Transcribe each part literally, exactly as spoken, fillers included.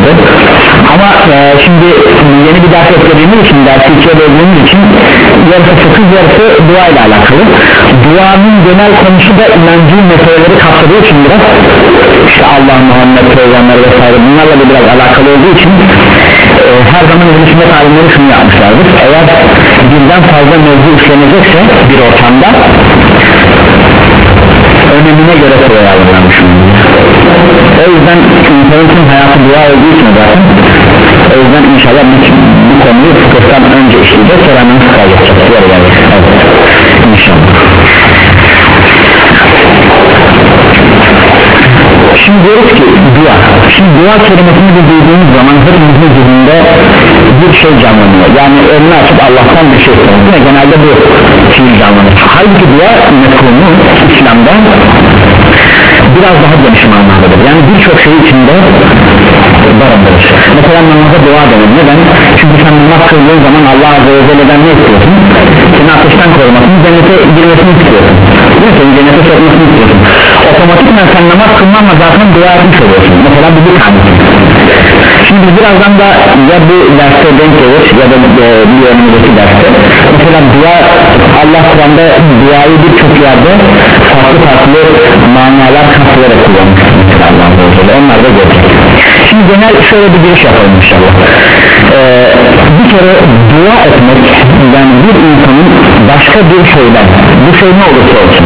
alakalı. Ama e, şimdi yeni bir ders eklediğimiz için, dersi ikiye böldüğümüz için yarısı fıkıh yarısı dua ile alakalı. Duanın genel konusu da inancı meseleleri kapsadığı için biraz işte Allah, Muhammed, Peygamber vesaire bunlarla da biraz alakalı olduğu için e, her zaman hükümet alimleri şunu yapmışlardır: eğer birden fazla mevzu işlenecekse bir ortamda önemine göre sıraya alınmış. O yüzden insanın hayatı dua olduğu için zaten, o yüzden inşallah bu, bu konuyu fıkıhtan önce işleyeceğiz, sonra hemen fıkıha geçeceğiz. Evet, inşallah. Şimdi diyoruz ki dua. Şimdi dua kelimesini de duyduğumuz zaman hepimizin zihninde bir şey canlanıyor. Yani önünü açıp Allah'tan bir şey istemek. Yine genelde bu fiil canlanıyor. Halbuki dua mefhumu İslam'da biraz daha geniş manadadır. Yani birçok şey içinde barındırır. Mesela namaza dua denir. Neden? Çünkü sen namaz kıldığın zaman Allah Azze ve Celle'den ne istiyorsun? Seni ateşten korumasını, cennete girmesini istiyorsun. Değil mi? Seni cennete sokmasını istiyorsun. Otomatikman sen namaz kılmanla zaten dua etmiş oluyorsun. Mesela bu bir tanesi. Şimdi birazdan da ya bu derste denk gelir ya da e, bir önümüzdeki derste mesela dua, Allah Kur'an'da duayı birçok yerde farklı farklı manalar katılarak kullanmış mesela Allah'ın Azze. Onlar da görecek. Şimdi genel şöyle bir giriş yapalım inşallah. Ee, bir kere dua etmek, yani bir insanın başka bir şeyden, bu şey ne olursa olsun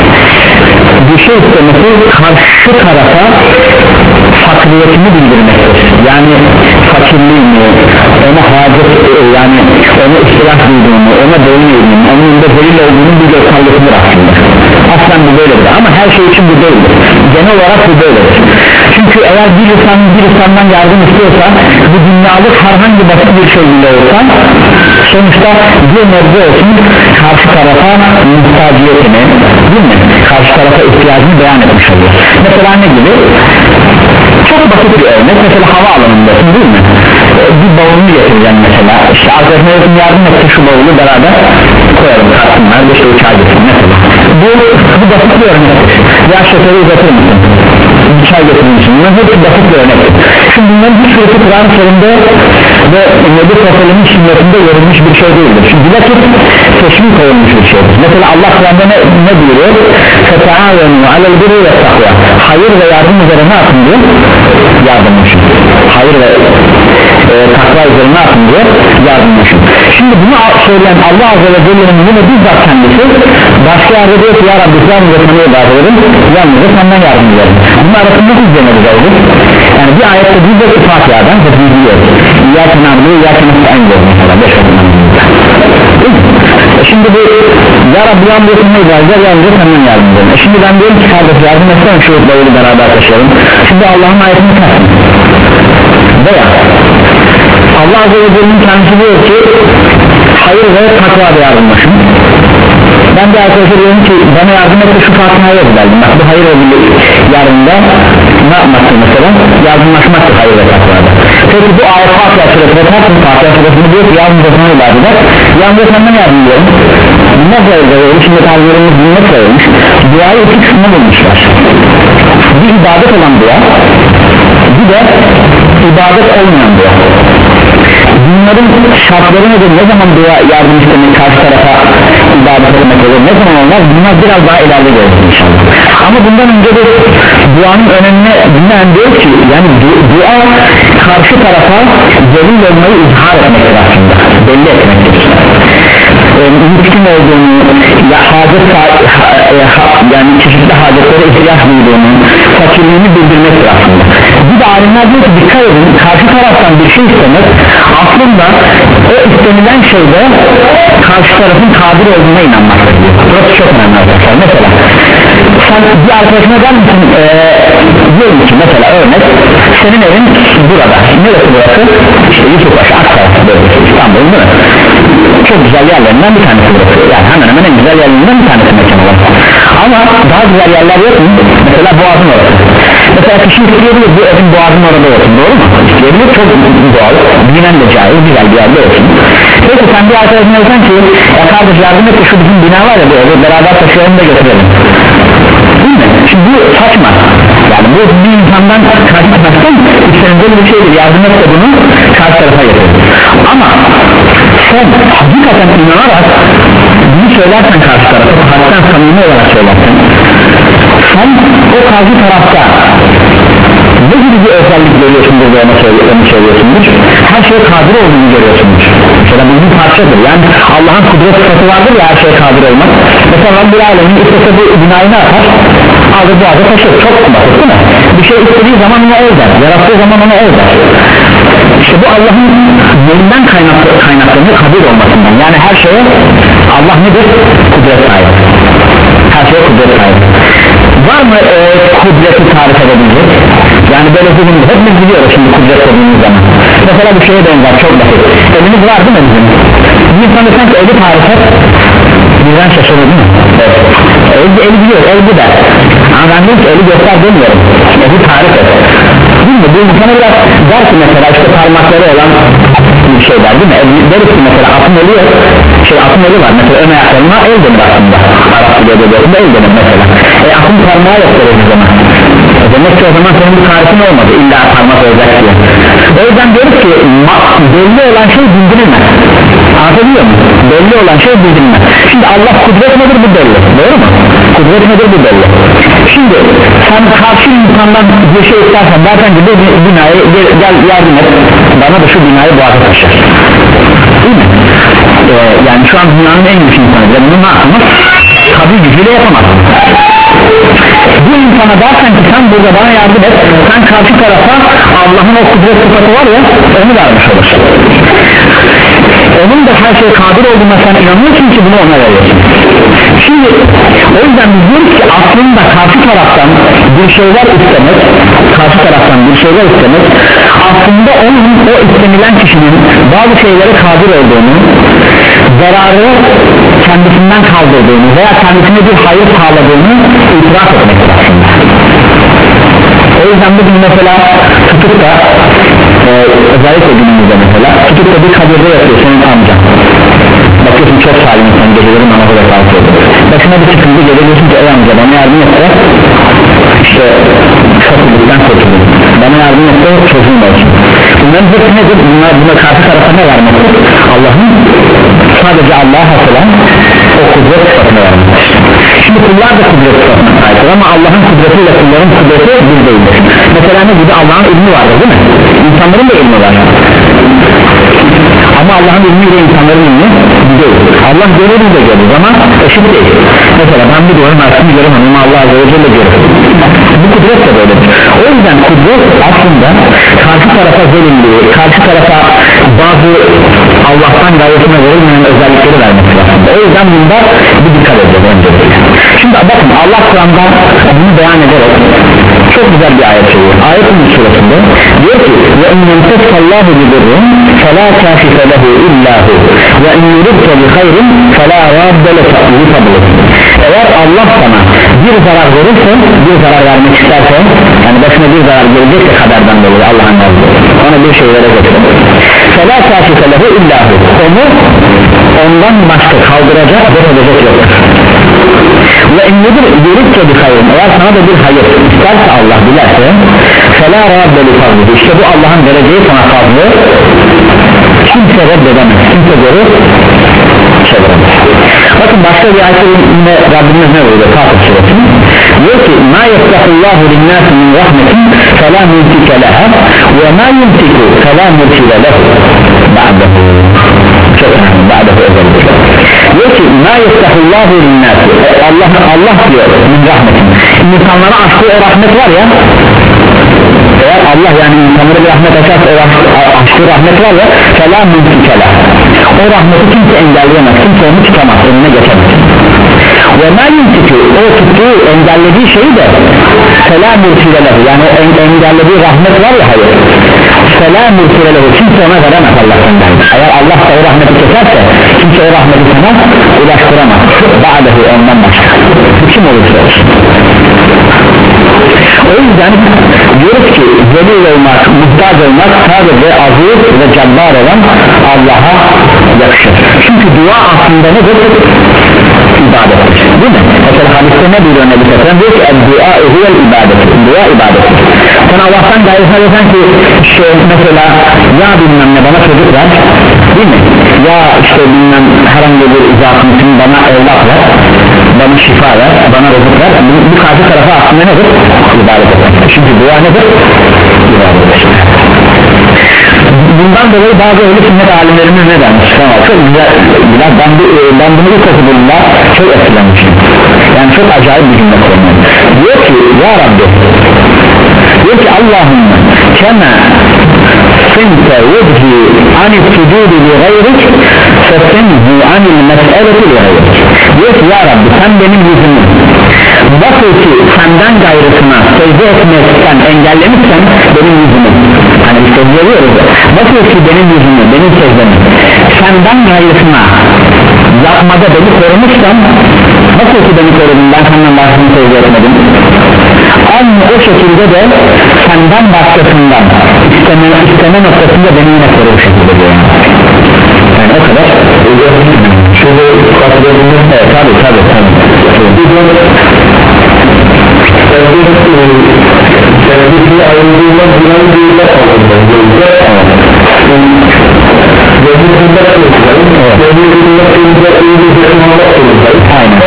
bir şey istemesi karşı tarafa fakriyetini bildirmektir. Yani fakirliğini, ona hacet, yani ona ihtiyaç duyduğunu, ona boyun eğdiğini, onun da zelil olduğunu bir göstermesidir aslında. Aslen bu böyledir ama her şey için bu değildir. Genel olarak bu böyledir. Çünkü eğer bir insan bir insandan yardım istiyorsa, bu dünyalık herhangi basit bir şey bile olsa, sonuçta bir nebze olsun karşı tarafa muhtaciyetini, değil mi? Karşı tarafa ihtiyacını beyan etmiş oluyor. Mesela ne gibi? Çok basit bir örnek, mesela havaalanındasın, değil mi? Bir bavulunu getireceğim mesela, işte arkadaşlarım yardım etti, şu bavulu beraber koyalım, kalsınlar, işte uçağa getirin mesela. Bu, bu basit bir örnek. Ya şoförü uzatır mısın? Bir çay getirir misin? Bunlar hepsi basit bir örnek. Şimdi bunların hiçbirisi Kur'an-ı Kerim'de ve Nebi Sosyal'ın sünnetinde verilmiş bir şey değildir. Çünkü bilakis teşvik olmuş bir şeydir. Mesela Allah Kur'an'da ne, ne buyuruyor? فَتَعَاوَنُوا عَلَى الْبِرِّ وَالتَّقْوَى. Hayır ve yardım üzere ne yapın diyor? Yardımlaşın. Hayır ve e, takva üzere ne yapın diyor? Yardımlaşın. Şimdi bunu söyleyen Allah Azze ve Celle'nin yine bizzat kendisi başka yerde diyor ki ya Rabbi yalnızca sana ibadet ederim, yalnızca senden yardım ederim. Bunun arasında nasıl izlemeliz olur? Yani bir ayette bizzat Fatiha'dan hepimiz biliyoruz. İyyâke na'budu ve iyyâke nestaîn diyor mesela beş adımdan. E şimdi bu ya Rabbi yalnızca sana ibadet ederim, yalnızca senden yardım ederim. E şimdi ben diyorum ki kardeş yardım etsem şu bayılı beraber taşıyalım. Şimdi Allah'ın ayetini taşıyalım. Veya Allah Azze ve Celle'nin kendisi diyor ki hayır ve takvada yardımlaşın. Ben de arkadaşlar diyorum ki bana yardım et de şu Fatiha'ya yazdım. Bak bu hayır ve yardımda ne yapmaktır mesela? Yardımlaşmaktır hayır ve takvada. Peki bu ayet Fatiha suresine taktım, Fatiha suresine diyor ki yardımda sana ibadet eder, yardımda senden yardım ediyorum. Ne böyle şimdi tabilerimiz bunu nasıl söylemiş? Duayı iki kısmına bulmuşlar. Bir ibadet olan dua, bir de ibadet olmayan dua. Bunların şartları nedir? Ne zaman dua yardım istemek, karşı tarafa ibadet etmek olur? Ne zaman olmaz? Bunlar biraz daha ileride görürüz inşallah. Ama bundan önce de duanın önemine binaen diyor ki yani du dua karşı tarafa zelil olmayı izhar etmektir aslında, belli etmektir. Mümkün olduğunu ya hacet ha, ha, yani çeşitli hacetlere ihtiyaç duyduğunu, fakirliğini bildirmektir aslında. Bir de alimler diyor ki dikkat edin, karşı taraftan bir şey istemek aslında o istenilen şeyde karşı tarafın kadir olduğuna inanmaktır diyor. Burası çok önemli arkadaşlar. Mesela sen bir arkadaşına der misin ee, diyorum ki mesela örnek senin evin burada, neresi burası? İşte Yusufbaşı, Aksaray bölgesi, İstanbul değil mi? Çok güzel yerlerinden bir tanesi burası, yani hemen hemen en güzel yerlerinden bir tanesi mekan var. Ama daha güzel yerler yok mu? Mesela Boğaz'ın orası. Mesela kişi isteyebilir bu evin Boğaz'ın orada olsun, doğru mu? İsteyebilir, çok doğal, bilinen de caiz, güzel bir yerde olsun. Peki sen bir arkadaşına desen ki ya kardeş yardım et de şu bizim bina var ya bu evi beraber taşıyalım da götürelim. Değil mi? Şimdi bu saçma. Yani bu bir insandan karşı taraftan istenecek bir şeydir, yardım et de bunu karşı tarafa getirir. Ama sen hakikaten inanarak bunu söylersen karşı tarafa, hakikaten samimi olarak söylersen, sen o karşı tarafta ne gibi bir özellik görüyorsundur ve ona söylüyorsundur? Her şeye kadir olduğunu görüyorsundur. Mesela bu bir parçadır. Yani Allah'ın kudret sıfatı vardır ya, her şeye kadir olmak. Mesela Rabbil Alemin istese bu binayı ne yapar? Alır bu adı taşır. Çok basit değil mi? Bir şey istediği zaman ona ol der, yarattığı zaman ona ol der. İşte bu Allah'ın yönünden kaynaklı, kaynaklarını kadir olmasından. Yani her şeye Allah nedir? Kudret sahibi. Her şeye kudret sahibi. Var mı e, kudreti tarif edebilecek? Yani böyle bizim hepimiz biliyoruz şimdi kudret dediğimiz zaman. Mesela bir şeye benzer, çok basit. Elimiz var değil mi bizim? Bir insan sanki eli tarif et, birden şaşırır değil mi? Evet. El, eli biliyor, el bu der. Ama ben diyorum ki eli göster demiyorum, eli tarif et. Değil mi? Bu insana biraz der ki mesela işte parmakları olan bir şey der değil mi? El, deriz ki mesela atın eli yok, şey atın eli var mesela, ön ayaklarına el denir aslında. Arap biliyordu, el denir mesela. E atın parmağı yok der o zaman. Demek ki o zaman senin bir tarifin olmadı, illa parmak olacak diye. O yüzden diyoruz ki belli olan şey bildirilmez. Anlatabiliyor muyum? Belli olan şey bildirilmez. Şimdi Allah kudret nedir bu belli, doğru mu? Kudret nedir bu belli. Şimdi sen karşı insandan bir şey istersen, dersen ki bu binayı gel yardım et, bana da şu binayı boğaza taşır, değil mi? Ee, yani şu an dünyanın en güçlü insanı, bunu ne yapamaz? Tabi gücüyle yapamaz. Bu insana dersen ki sen burada bana yardım et, sen karşı tarafa Allah'ın o kudret sıfatı var ya, onu vermiş olursun. Onun da her şeye kadir olduğuna sen inanıyorsun ki bunu ona veriyorsun. Şimdi o yüzden biz diyoruz ki aslında karşı taraftan bir şeyler istemek, karşı taraftan bir şeyler istemek aslında onun, o istenilen kişinin bazı şeylere kadir olduğunu, zararı kendisinden kaldırdığını veya kendisine bir hayır sağladığını itiraf etmektir aslında. O yüzden bugün mesela tutup da e, özellikle günümüzde mesela tutup da bir kabirde yapıyor senin amcan, bakıyorsun çok salim insan, geceleri namazı da kalkıyor, başına bir sıkıntı geliyorsun ki ey amca bana yardım etse işte fakirlikten kurtuldum, bana yardım etse çocuğum olsun. Bunların hepsi nedir? Bunlar, buna karşı tarafa ne vermektir? Allah'ın sadece Allah'a has olan o kudret sıfatını vermektir. Şimdi kullar da kudret sıfatına sahiptir ama Allah'ın kudretiyle kulların kudreti bir değildir. Mesela ne gibi? Allah'ın ilmi vardır değil mi? İnsanların da ilmi var. Ama Allah'ın ilmiyle insanların ilmi değil. Allah görür de görür ama eşit değil. Mesela ben bir diyorum aslında göremem ama Allah Azze ve Celle görür. Bu kudret de böyledir. O yüzden kudret aslında karşı tarafa verildiği, karşı tarafa bazı Allah'tan gayretine verilmeyen özellikleri vermektir aslında. O yüzden bunda bir dikkat edeceğiz öncelikle. Şimdi bakın Allah Kur'an'da bunu beyan ederek çok güzel bir ayet söylüyor. Ayetin suresinde diyor ki ve in yemseskallahu bidirrin felâ kâşife lehu illâhu ve in yuridke bi hayrin felâ radde li fadlih. Eğer Allah sana bir zarar verirse, bir zarar vermek isterse, yani başına bir zarar gelecekse kaderden dolayı Allah'ın razı ona bir şey verecekse felâ kâşife lehu illâhu, onu ondan başka kaldıracak bir edecek yoktur. Ve emnidir yürütçe bir hayır, eğer sana da bir hayır isterse Allah dilerse felâ rabbeli fazlı, işte bu Allah'ın vereceği sana fazlı kimse reddedemez, kimse görür çeviremez. Bakın başka bir ayette yine Rabbimiz ne buyuruyor? Fatih suresi diyor ki ma yefrahullahu linnâsi min rahmetin felâ mümtike leha ve ma yumtiku felâ mürtile lehu ba'dehu. Çok önemli, ba'dehu özellikle diyor ki ma yefrahullahu linnâsi, Allah, Allah diyor min rahmetin, insanlara açtığı o rahmet var ya, eğer Allah yani insanlara bir rahmet açarsa o açtığı rahmet var ya felâ mümtike leha, o rahmeti kimse engelleyemez, kimse onu tutamaz, önüne geçemez. Ve ma yumtiku, o tuttuğu engellediği şeyi de felâ mürtile lehu, yani o engellediği rahmet var ya, hayır felâ mürtile lehu, kimse ona veremez Allah'tan. Eğer Allah da o rahmeti keserse kimse o rahmeti sana ulaştıramaz, ba'dehu, ondan başka, kim olursa olsun. O yüzden diyoruz ki zelil olmak, muhtaç olmak sadece aziz ve cabbar olan Allah'a yakışır. Çünkü dua aslında nedir? İbadettir. değil mi? Mesela hadiste ne diyor Nebi Sallallahu aleyhi ve sellem? Diyor ki dua huvel ibadet, dua ibadet. Sen Allah'tan gayrı sanıyorsan ki işte mesela ya bilmem ne bana çocuk ver, değil mi? Ya işte bilmem herhangi bir izahımızın bana evlat ver, bana şifa ver, bana rızık ver. Bu, bu karşı tarafa aslında nedir? İbadet eder. Çünkü dua nedir? İbadet eder. Bundan dolayı bazı öyle sünnet alimlerimiz ne dermiş? Tamam, çok güzel, güzel. Ben, bu, ben bunu ilk okuduğumda çok etkilenmişim. Yani çok acayip bir cümle kullanıyorum. Diyor ki ya Rabbi, diyor ki Allahümme kema sente vechi anil sucudi li gayrik fesenhu anil mes'eleti li gayrik. Diyor ki ya Rabbi sen benim yüzümü nasıl ki senden gayrısına secde etmekten engellemişsen benim yüzümü, hani bir secde ediyoruz ya, nasıl ki benim yüzümü, benim secdemi senden gayrısına yapmada beni korumuşsan, nasıl ki beni korudun, ben senden başkasını secde etmedim, aynı o şekilde de senden başkasından isteme, isteme noktasında beni yine koru o şekilde diyor yani o kadar. Şöyle katılabilir. Evet tabi tabi tabi. Sevgisi ayrılığından bilen değiller aldığında gözde Gözümüzde kılacağız Gözümüzde kılacağız Gözümüzde kılacağız Aynen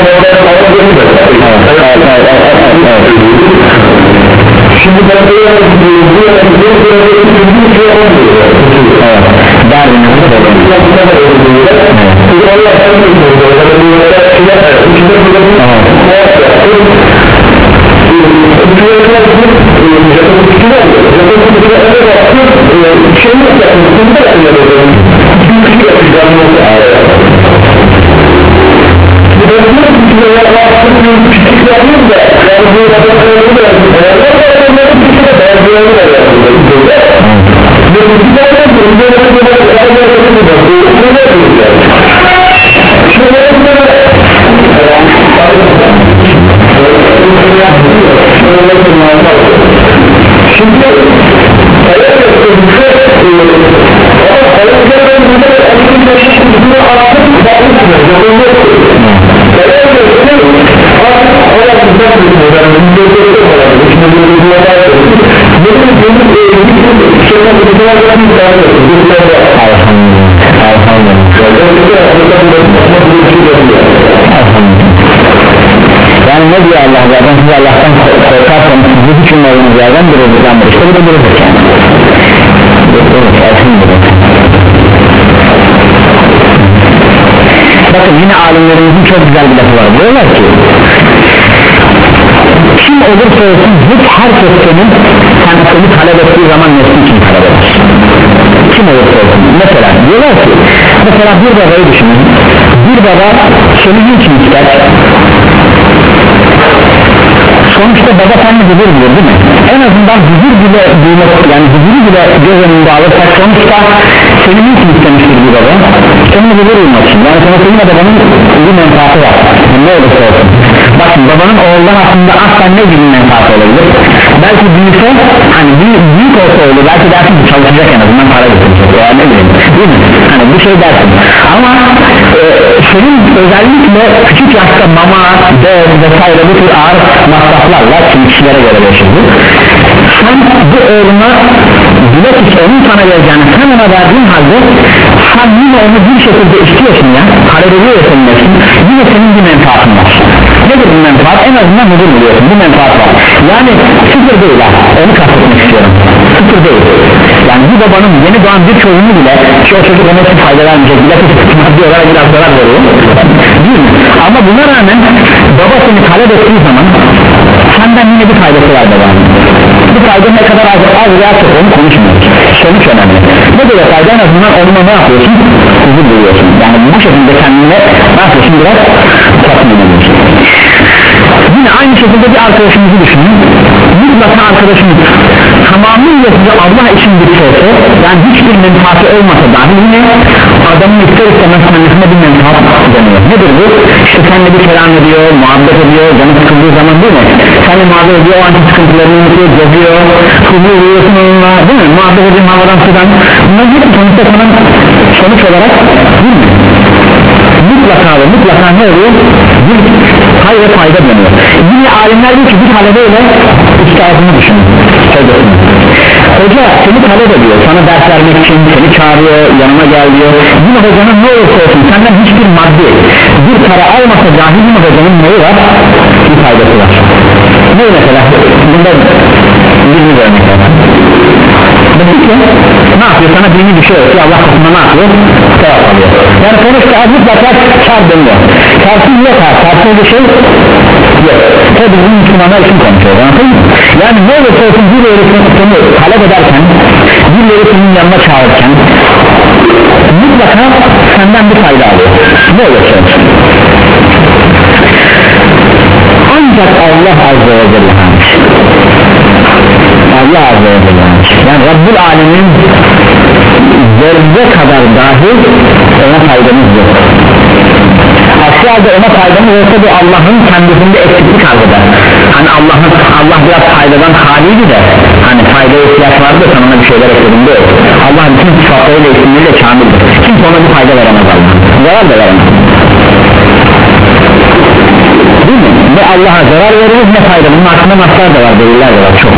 Şimdi ben de bu bir şey olmuyor. Evet. Darwin'in de Şimdi yani ne diyor Allah zaten siz Allah'tan korkarsanız sizi hiç ummadığınız yerden bir rızıklandır işte bu da bir rızık yani bakın yine alimlerimizin çok güzel bir lafı var diyorlar ki kim olursa olsun hiç herkes senin sen seni talep ettiği zaman nesli için talep eder kim olursa olsun mesela diyorlar ki mesela bir babayı düşünün bir baba seni niçin ister sonuçta baba seninle huzur bilir değil mi? En azından huzur bile duymak yani huzuru bile göz önünde alırsak sonuçta senin niçin istemiştir bir baba? Senin huzur duymak için yani sana senin babanın bir menfaati var yani ne olursa olsun bakın babanın oğuldan aslında asla ne gibi menfaati olabilir? Belki büyükse hani büyük, büyük olsa olur belki dersin ki çalışacak en azından para getirecek veya ne bileyim değil mi? Hani bu şey dersin ama e, senin özellikle küçük yaşta mama, bez vesaire bu tür ağır masraflarla kişilere göre yaşadı sen bu oğluna bilakis onun sana vereceğini sen ona verdiğin halde sen yine onu bir şekilde istiyorsun ya talep ediyorsun yine senin bir menfaatın var nedir bu menfaat? En azından huzur buluyorsun bir menfaat var yani sıfır değil ha onu kastetmek istiyorum sıfır değil yani bir babanın yeni doğan bir çocuğunu bile ki o çocuk ona hiç fayda vermeyecek bilakis maddi olarak biraz zarar veriyor değil mi? Ama buna rağmen baba seni talep ettiği zaman senden yine bir faydası var babanın bu fayda ne kadar az, az veya çok onu konuşmuyoruz sonuç önemli ne böyle fayda en azından onunla ne yapıyorsun? Huzur buluyorsun yani bu şekilde kendine ne yapıyorsun biraz tatmin ediyorsun yine aynı şekilde bir arkadaşımızı düşünün mutlaka arkadaşımız tamamıyla size Allah için bir şeyse yani hiçbir menfaati olmasa dahi yine adamın ister istemez kendisine bir menfaat deniyor nedir bu? İşte seninle bir kelam ediyor, muhabbet ediyor canı sıkıldığı zaman değil mi? Seninle muhabbet ediyor, o anki sıkıntılarını unutuyor, geziyor huzur uyuyorsun onunla değil mi? Muhabbet ediyor havadan sudan bunlar hep sonuçta sana sonuç olarak değil mi? Mutlaka mutlaka ve mutlaka ne oluyor? Bir pay ve fayda dönüyor. Yine alimler diyor ki bir talebeyle üstadını düşünün. Hoca seni talep ediyor, sana ders vermek için seni çağırıyor, yanıma gel diyor. Yine hocanın ne olursa olsun senden hiçbir maddi bir para almasa dahi yine hocanın neyi var? Bir faydası var. Ne mesela? Bunda birini örnek var. Demek ki ne yapıyor? Sana dini bir şey öğretiyor, Allah katında ne yapıyor? Sevap alıyor. Yani sonuçta mutlaka kar dönüyor. Karsız yok ha, karsız bir şey yok. Tabi bizim Müslümanlar için konuşuyoruz, anladın mı? Yani ne olursa olsun bir öğretmeni talep ederken, bir öğretmenin yanına çağırırken mutlaka senden bir fayda alıyor. Ne olursa olsun. Ancak Allah Azze ve Celle Allah Azze ve Celle yani Rabbul Alemin zerre kadar dahi ona faydamız yok. Aksi halde ona faydamız olsa bu Allah'ın kendisinde eksiklik arz eder. Hani Allah'ın Allah biraz faydadan haliydi de hani faydaya ihtiyaç vardı da sana ona bir şeyler ekledim de Allah bütün sıfatlarıyla isimleriyle kamildir. Kimse ona bir fayda veremez Allah. Zarar da veremez. Değil mi? Ne Allah'a zarar veririz ne fayda. Bunun hakkında naslar da var, deliller de var çok.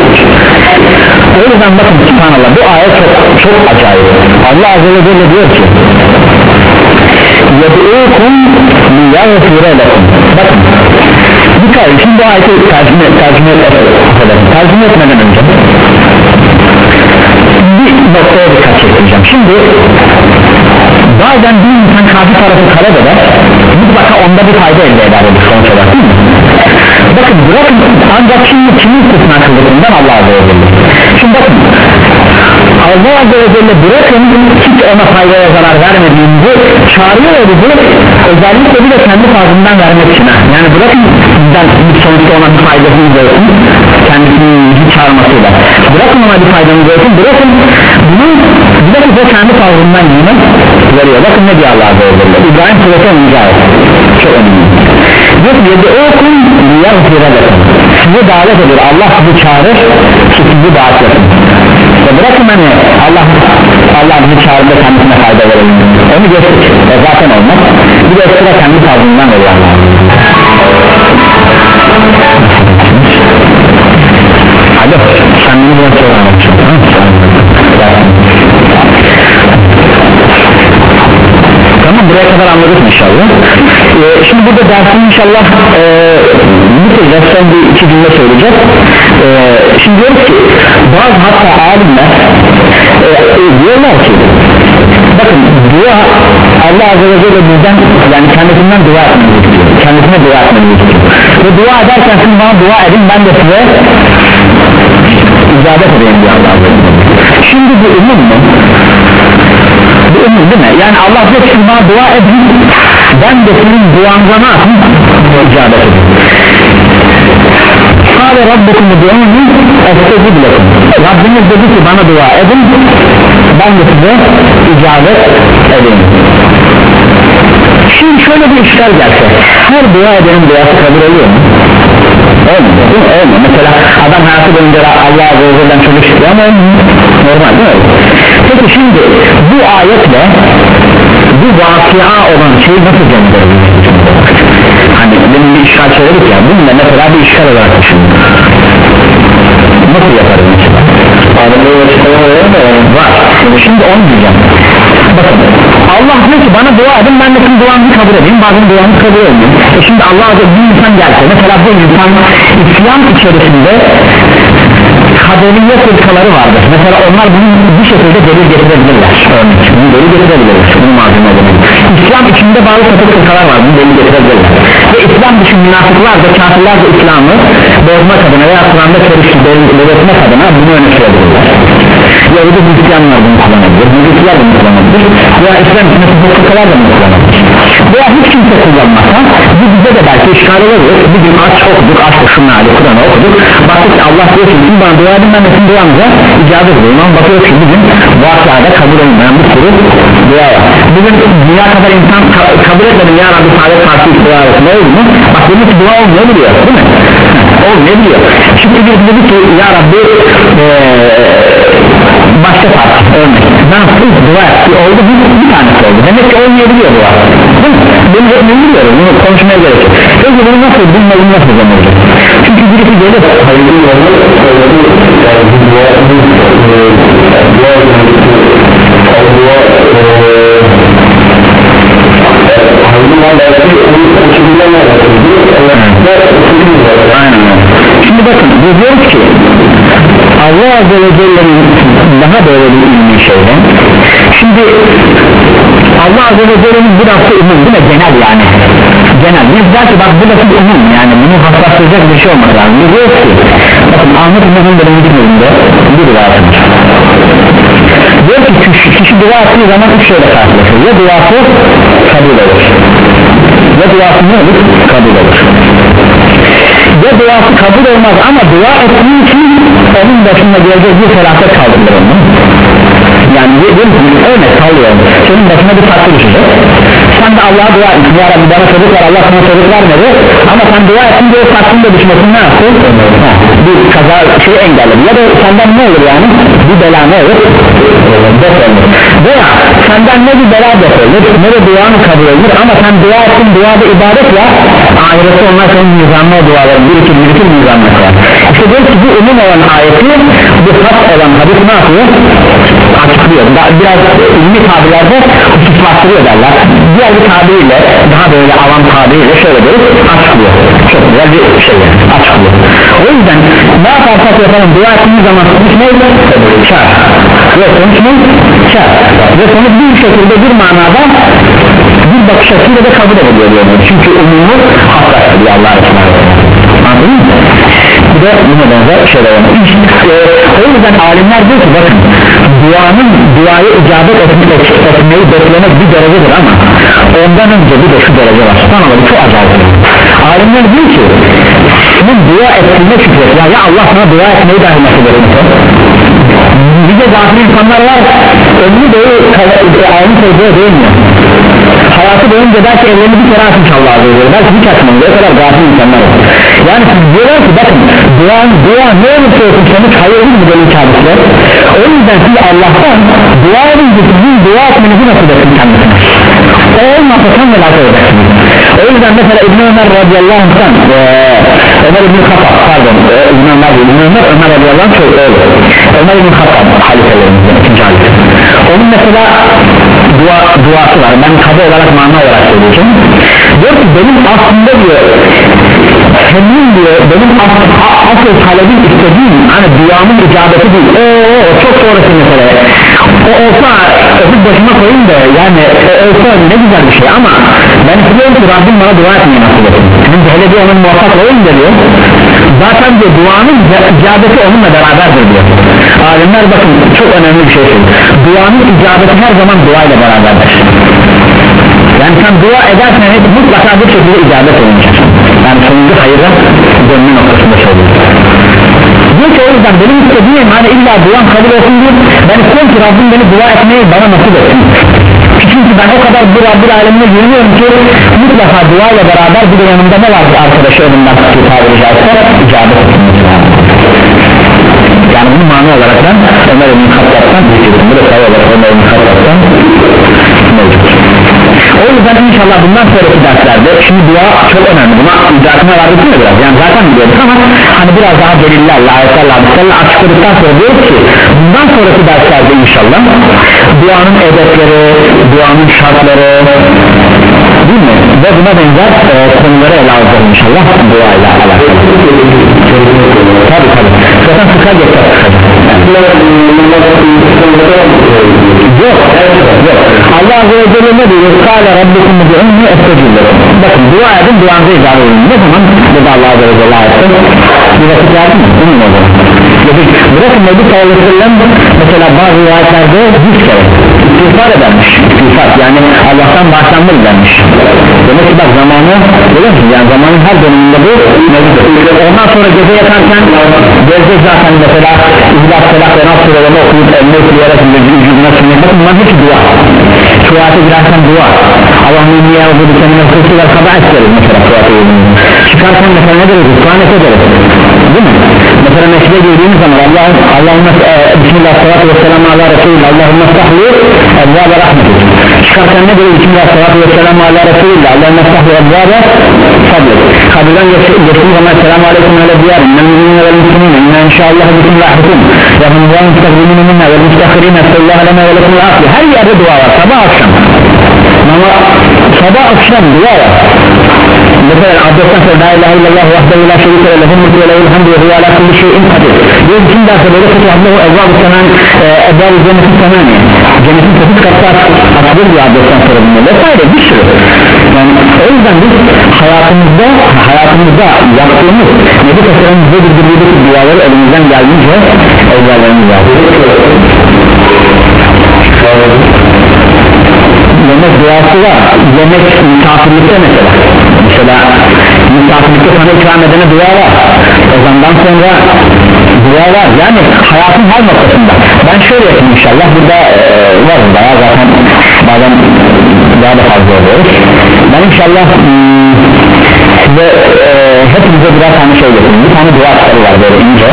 O yüzden bakın subhanallah bu ayet çok, çok acayip. Allah Azze ve Celle diyor ki يَدْعُوكُمْ لِيَغْفِرَ لَكُمْ. Bakın bir kere şimdi bu ayeti tercüme, tercüme, tercüme etmeden önce bir noktaya dikkat çekeceğim. Şimdi bazen bir insan karşı tarafı talep eder, mutlaka onda bir fayda elde eder bu sonuç olarak, değil mi? Bakın bırakın ancak şimdi kimin kısmına kıldıkından Allah Azze ve Celle. Şimdi bakın Allah Azze ve Celle bırakın hiç ona faydaya zarar vermediğimizi çağırıyor ya bizi, özellikle bir de kendi fazlından vermek için. Yani bırakın bizden bir sonuçta ona bir faydasını olsun, kendisini hiç çağırmasıyla bırakın ona bir faydamız olsun, bırakın bunu bırakın o kendi fazlından yine veriyor. Bakın ne diyor Allah Azze ve Celle İbrahim Suresi onuncu ayet çok önemli diyor ki yed'ûkum liyagfira lekum, sizi davet ediyor, Allah sizi çağırır ki sizi davet edin ve bırakın hani Allah Allah bizi çağırır da kendisine fayda verelim, onu geçtik e zaten olmaz, bir de ekstra kendi tarzından veriyor Allah. Hadi sen beni biraz sonra anlatacağım. Tamam, buraya kadar anladık inşallah. Ee, şimdi burada dersin inşallah e, bitireceğiz, son bir iki cümle söyleyeceğiz. Ee, şimdi diyoruz ki bazı hatta alimler e, e, diyorlar ki bakın dua Allah Azze ve Celle bizden yani kendisinden dua etmemizi istiyor, kendisine dua etmemizi istiyor ve dua ederken siz bana dua edin ben de size icabet edeyim diyor Allah Azze ve Celle. Şimdi bu umum mu? Bu umum değil mi? Yani Allah diyor ki bana dua edin ben de senin duanıza ne yapayım? İcabet edin. Kâle Rabbukum du'ûni estecib lekum. Rabbimiz dedi ki bana dua edin ben de size icabet edeyim. Şimdi şöyle bir işler gelse her dua edenin duası kabul oluyor mu? Olmuyor, değil mi? Olmuyor. Mesela adam hayatı boyunca Allah Azze ve Celle'den çocuk istiyor ama normal değil mi? Peki şimdi bu ayetle bu vakıa olan şeyi nasıl gönderebiliriz? Hani benim bir işgal söyledik ya, bununla mesela bir işgal olarak düşünün. Nasıl yaparız mesela? Adem'e var. Şimdi onu diyeceğim. Bakın Allah diyor ki bana dua edin ben de sizin duanızı kabul edeyim, bazen duanızı kabul edeyim. E şimdi Allah Azze bir insan gelse mesela bu insan İslam içerisinde kaderiye fırkaları vardır. Mesela onlar bunu bu şekilde delil getirebilirler. Örnek, bunu delil getirebilirler. Bunu malzeme edelim. İslam içinde bazı sapık fırkalar var, bunu delil getirebilirler. Ve İslam dışı münafıklar da kafirler de İslam'ı bozmak adına veya Kur'an'da karıştı belirtmek adına bunu öne sürebilirler. Yahudi Hristiyanlar bunu kullanabilir, Müslümanlar bunu kullanabilir veya İslam içinde sapık fırkalar da bunu kullanabilir. Veya hiç kimse kullanmazsa bu bize de belki işgal olabilir. Bir gün aç okuduk, aç okuduk, Kur'an'ı okuduk, baktık ki Allah diyor ki bana dua edin ben de sizin duanıza icabet edeyim ama bakıyoruz ki bugün vakıada kabul olmayan bir sürü dua var. Bugün dünya kadar insan ka kabul etmedim ya Rabbi saadet partisi dua etsin, ne oldu mu? Bak demek ki dua olmuyor biliyor değil mi? Olmuyor biliyor. Şimdi bir dedi ki ya Rabbi ee, başka parti örnek ben siz dua etti oldu mu? Bir tanesi oldu demek ki olmayabiliyor dua değil mi? bunu hepimiz biliyoruz, bunu konuşmaya gerek yok. Peki bunu nasıl, bilmediğini nasıl olacak? Çünkü birisi gelir hayırlı yolda yani bu dua dua dua aynen. Şimdi bakın biz diyoruz ki Allah Azze ve Celle'nin daha böyle bir ilmi şeyde. Şimdi Allah Azze ve Celle'nin bu lafı umum değil mi? Genel yani. Genel. Biz der ki bak bu lafı umum yani bunu hassaslayacak bir şey olmak lazım. Biz diyoruz ki bakın Ahmet İmam'ın birinci bölümünde bir rivayet var. Diyor ki kişi, kişi dua ettiği zaman üç şeyle karşılaşır. Ya duası kabul olur, ya duası ne olur? Kabul olur. Ya duası kabul olmaz ama dua ettiği için onun başında gelecek bir felaket kaldırır onu. Yani diyelim ki örnek sallıyor, senin başına bir farklı düşecek. Sen de Allah'a dua etsin, ya Rabbi bana çocuk ver, Allah sana çocuk vermedi. Ama sen dua etsin diye farklı da düşmesin, ne yapsın? Bir kaza şey engelledi ya da senden ne olur yani? Bir bela ne olur? Def olur. Veya senden ne bir bela def olur, ne de duanı kabul olur. Ama sen dua etsin, duada ibadet ya, ahirette onlar senin nizamına duaların birikir birikir nizamına koyar. İşte diyor ki bu umum olan ayeti, bu has olan hadis ne yapıyor? Açıklıyor. Biraz ilmi tabirlerde hususlaştırıyor derler. Diğer bir tabiriyle, daha böyle avam tabiriyle şöyle diyoruz, açıklıyor. Çok güzel bir şey yani, açıklıyor. O yüzden ne yaparsak yapalım, dua ettiğimiz zaman sonuç neydi? Kâr. Ve sonuç ne? Kâr. Ve sonuç bir şekilde bir manada bir bakış açıyla da kabul ediliyor diyor. Çünkü umumu hassaslığı Allah'a ısmarladı. Anladın mı? Bir de buna benzer şeyler var. İşte, o yüzden alimler diyor ki bakın duanın duaya icabet etmek, etmeyi beklemek bir derecedir ama ondan önce bir de şu derece var. Sana bu çok acayip. Alimler diyor ki senin dua ettiğine şükret ya, ya Allah sana dua etmeyi dahi nasip etmese. Bir de gafil insanlar var, ömrü boyu aynı sözüye değmiyor. Hayatı boyunca belki ellerini bir kere açmış Allah'a diyor, belki hiç açmıyor, o kadar gafil insanlar var. Yani siz diyorlar ki bakın dua, dua ne olursa olsun sonuç hayırlı mı böyle kabuslar. O yüzden siz Allah'tan dua edince sizin dua etmenizi nasıl etsin kendisine. O olmasa sen neler olacaksınız. O yüzden mesela İbn Ömer radıyallahu anh'tan ee, Ömer İbn Khattab pardon ee, İbn Ömer değil İbn Ömer Ömer radıyallahu anh çok öyle. Ömer İbn Khattab halifelerimizden ikinci halife. Onun mesela dua, duası var, ben kadı olarak mana olarak söyleyeceğim. Diyor ki benim aslında diyor senin diyor benim asıl, asıl talebim istediğim hani duamın icabeti değil. Ooo çok sonrası mesela. O olsa öpüp başıma koyayım da yani o olsa ne güzel bir şey ama ben istiyorum ki Rabbim bana dua etmeyi nasip etsin. Çünkü hele bir onun muvaffak olayım da diyor. Zaten diyor duanın icabeti onunla beraberdir diyor. Alimler bakın çok önemli bir şey söylüyor. Duanın icabeti her zaman duayla beraberdir. Yani sen dua edersen hep mutlaka bir şekilde icabet olacak. Yani sonunda hayırda dönme noktasında söylüyor. Diyor ki o yüzden benim istediğim hani illa duam kabul olsun diyor. Ben istiyorum ki Rabbim beni dua etmeyi bana nasip etsin. Çünkü ben o kadar bir Rabbül Alemine güveniyorum ki mutlaka dua ile beraber bir de yanımda ne var arkadaşı önümden tutuyor tabiri caizse icabet etmesi lazım. Yani bunu mani olarak ben Ömer İbn Hattab'tan getirdim. Bu da sayı olarak Ömer İbn Hattab'tan mevcut. O yüzden inşallah bundan sonraki derslerde şimdi dua çok önemli, buna icatına vardık mı biraz yani zaten biliyorduk ama hani biraz daha delillerle ayetlerle hadislerle açıkladıktan sonra diyoruz ki bundan sonraki derslerde inşallah duanın edepleri, duanın şartları değil mi ve buna benzer e, konuları ele alacağız inşallah dua ile alakalı. Tabi tabi zaten sıkar geçer yok yok Allah Azze ve Celle ne diyor? Kâle Rabbikum mudu'unni esteciblerim. Bakın dua edin, duanıza icabet edin. Ne zaman burada Allah Azze ve Celle ayette bir vakit verdin mi? Bunun o zaman. Bırakın Nebi sallallahu aleyhi ve sellem mesela bazı rivayetlerde yüz kere istiğfar edermiş. İstiğfar yani Allah'tan bağışlanma edermiş. Demek ki bak zamanı öyle mi? Yani zamanın her döneminde bu mevcut. Ondan sonra gece yatarken gelecek zaten mesela İhlas Selah ve Nas surelerini okuyup eline üfleyerek vücuduna sürmek. Bakın bunlar hepsi dua. Tuvalete girerken dua. Allah'ın niye olduğu bir kendine kırkılar kadar ederiz mesela tuvalete girdiğimizde. Çıkarken mesela ne deriz? Tuvalet ederiz. Değil mi? Mesela mescide girdiğimiz zaman Allah'ın Allah'ın e, Bismillah salatu ve selamu ala Resulullah Allah'ın sahlu Allah'a rahmet edin. Çıkarken ne deriz? Bismillah salatu ve selamu ala Resulillah Allah'ın estağfir ebbâbe fadlik kabirden geçtiği zaman selamu aleyküm ala diyar innel vel muslimine inna inşallah bikum lahikum ve hümden müstakbirine minna ve müstakbirine sallallahu aleyhi ve lekum l'afli her yerde dua var sabah akşam ama sabah akşam dua var mesela abdestten sonra la ilahe illallah vahdehu la şerike lehu mulku ve lehul hamdu ve huve ala kulli şeyin kadir diyor bütün derse böyle fetihadlahu evvab-ı semen evvab-ı cennetin semani cennetin sekiz katlar atılır diyor abdestten sonra bunlar vesaire bir sürü yani o yüzden biz hayatımızda hayatımızda yaptığımız Nebi Tasarımızda bildirdiğimiz duaları elimizden geldiğince evvellerimiz lazım yemek duası var yemek misafirlikte mesela mesela misafirlikte sana ikram edene dua var ezandan sonra dua var yani hayatın her noktasında ben şöyle yapayım inşallah burada e, var bayağı zaten bazen daha da fazla oluyoruz ben inşallah hmm, size e, hepinize birer tane şey getireyim bir tane dua kitabı var böyle ince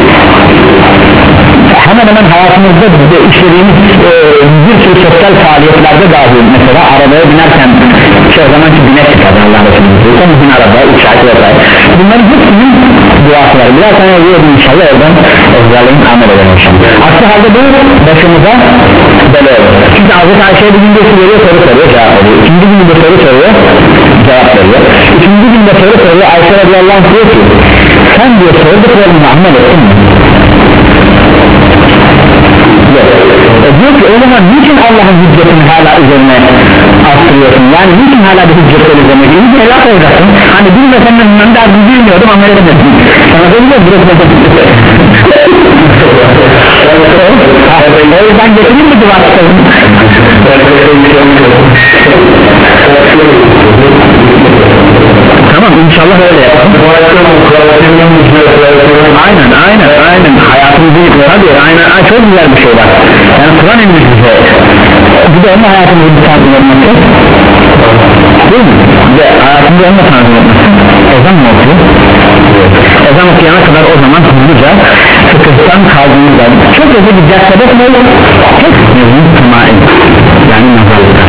hemen hemen hayatımızda de işlediğimiz e, bir sürü sosyal faaliyetlerde dahil mesela arabaya binerken şey o zamanki binek çıkardı Allah'ın Resulü'nün son bin araba, uçak vesaire bunların hepsinin duası var biraz tane yazıyordum inşallah oradan ezberleyin amel edelim inşallah aksi halde bu başımıza böyle olur çünkü Hazreti Ayşe'ye bir günde soruyor soru soruyor cevap veriyor ikinci günde soru soruyor cevap veriyor üçüncü günde soru soruyor Ayşe radıyallahu anh diyor ki sen diyor sorduklarını amel ettin mi? E diyor ki o zaman niçin Allah'ın hüccetini hala üzerine arttırıyorsun yani niçin hala bir hüccetleri üzerine gidiyorsun helak olacaksın hani bilmesen ben daha bilmiyordum amel edemedim sana da biliyor o yüzden getireyim mi dua kitabını tamam inşallah öyle yapalım aynen aynen aynen hayatımızı yıkıyor diyor aynen ay, çok güzel bir şey var yani Kur'an emri bize bir de onun hayatımızı bir tanzim etmesi değil mi? Ve hayatımızı onunla tanzim etmesi ezan mı okuyor? ezan okuyana kadar o zaman hızlıca fıkıhtan kaldığımızda çok hızlı bir sebep mi olur? tek nezim temaim yani nazarlıkta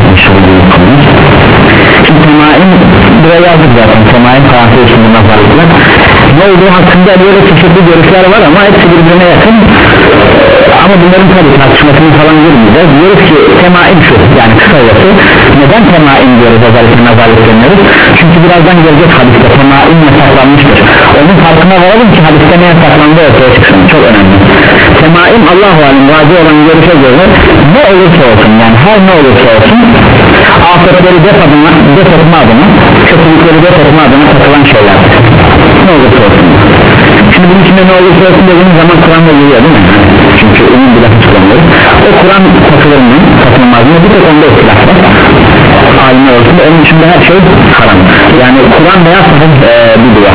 şimdi temaim buraya yazdık zaten temaim parantez içinde nazarlıklar ne olduğu hakkında böyle çeşitli görüşler var ama hepsi birbirine yakın ama bunların tabi tartışmasını falan girmeyeceğiz diyoruz ki temaim şu yani kısacası neden temaim diyoruz özellikle nazarlık deniyoruz çünkü birazdan gelecek hadiste temaim yasaklanmıştır onun farkına varalım ki hadiste ne yasaklandığı ortaya çıksın çok önemli temaim Allah-u Alem vazi olan görüşe göre ne olursa olsun yani her ne olursa olsun afetleri def adına def etme adına kötülükleri def etme adına takılan şeyler ne olursa olsun şimdi bunun içinde ne olursa olsun dediğimiz zaman Kur'an'da geliyor değil mi? Çünkü onun bir lafı kullanıyoruz o Kur'an takılır mı? takılmaz mı? bir tek onda ihtilaf var alimler olsun da onun içinde her şey haram yani Kur'an veya sahip ee, bir dua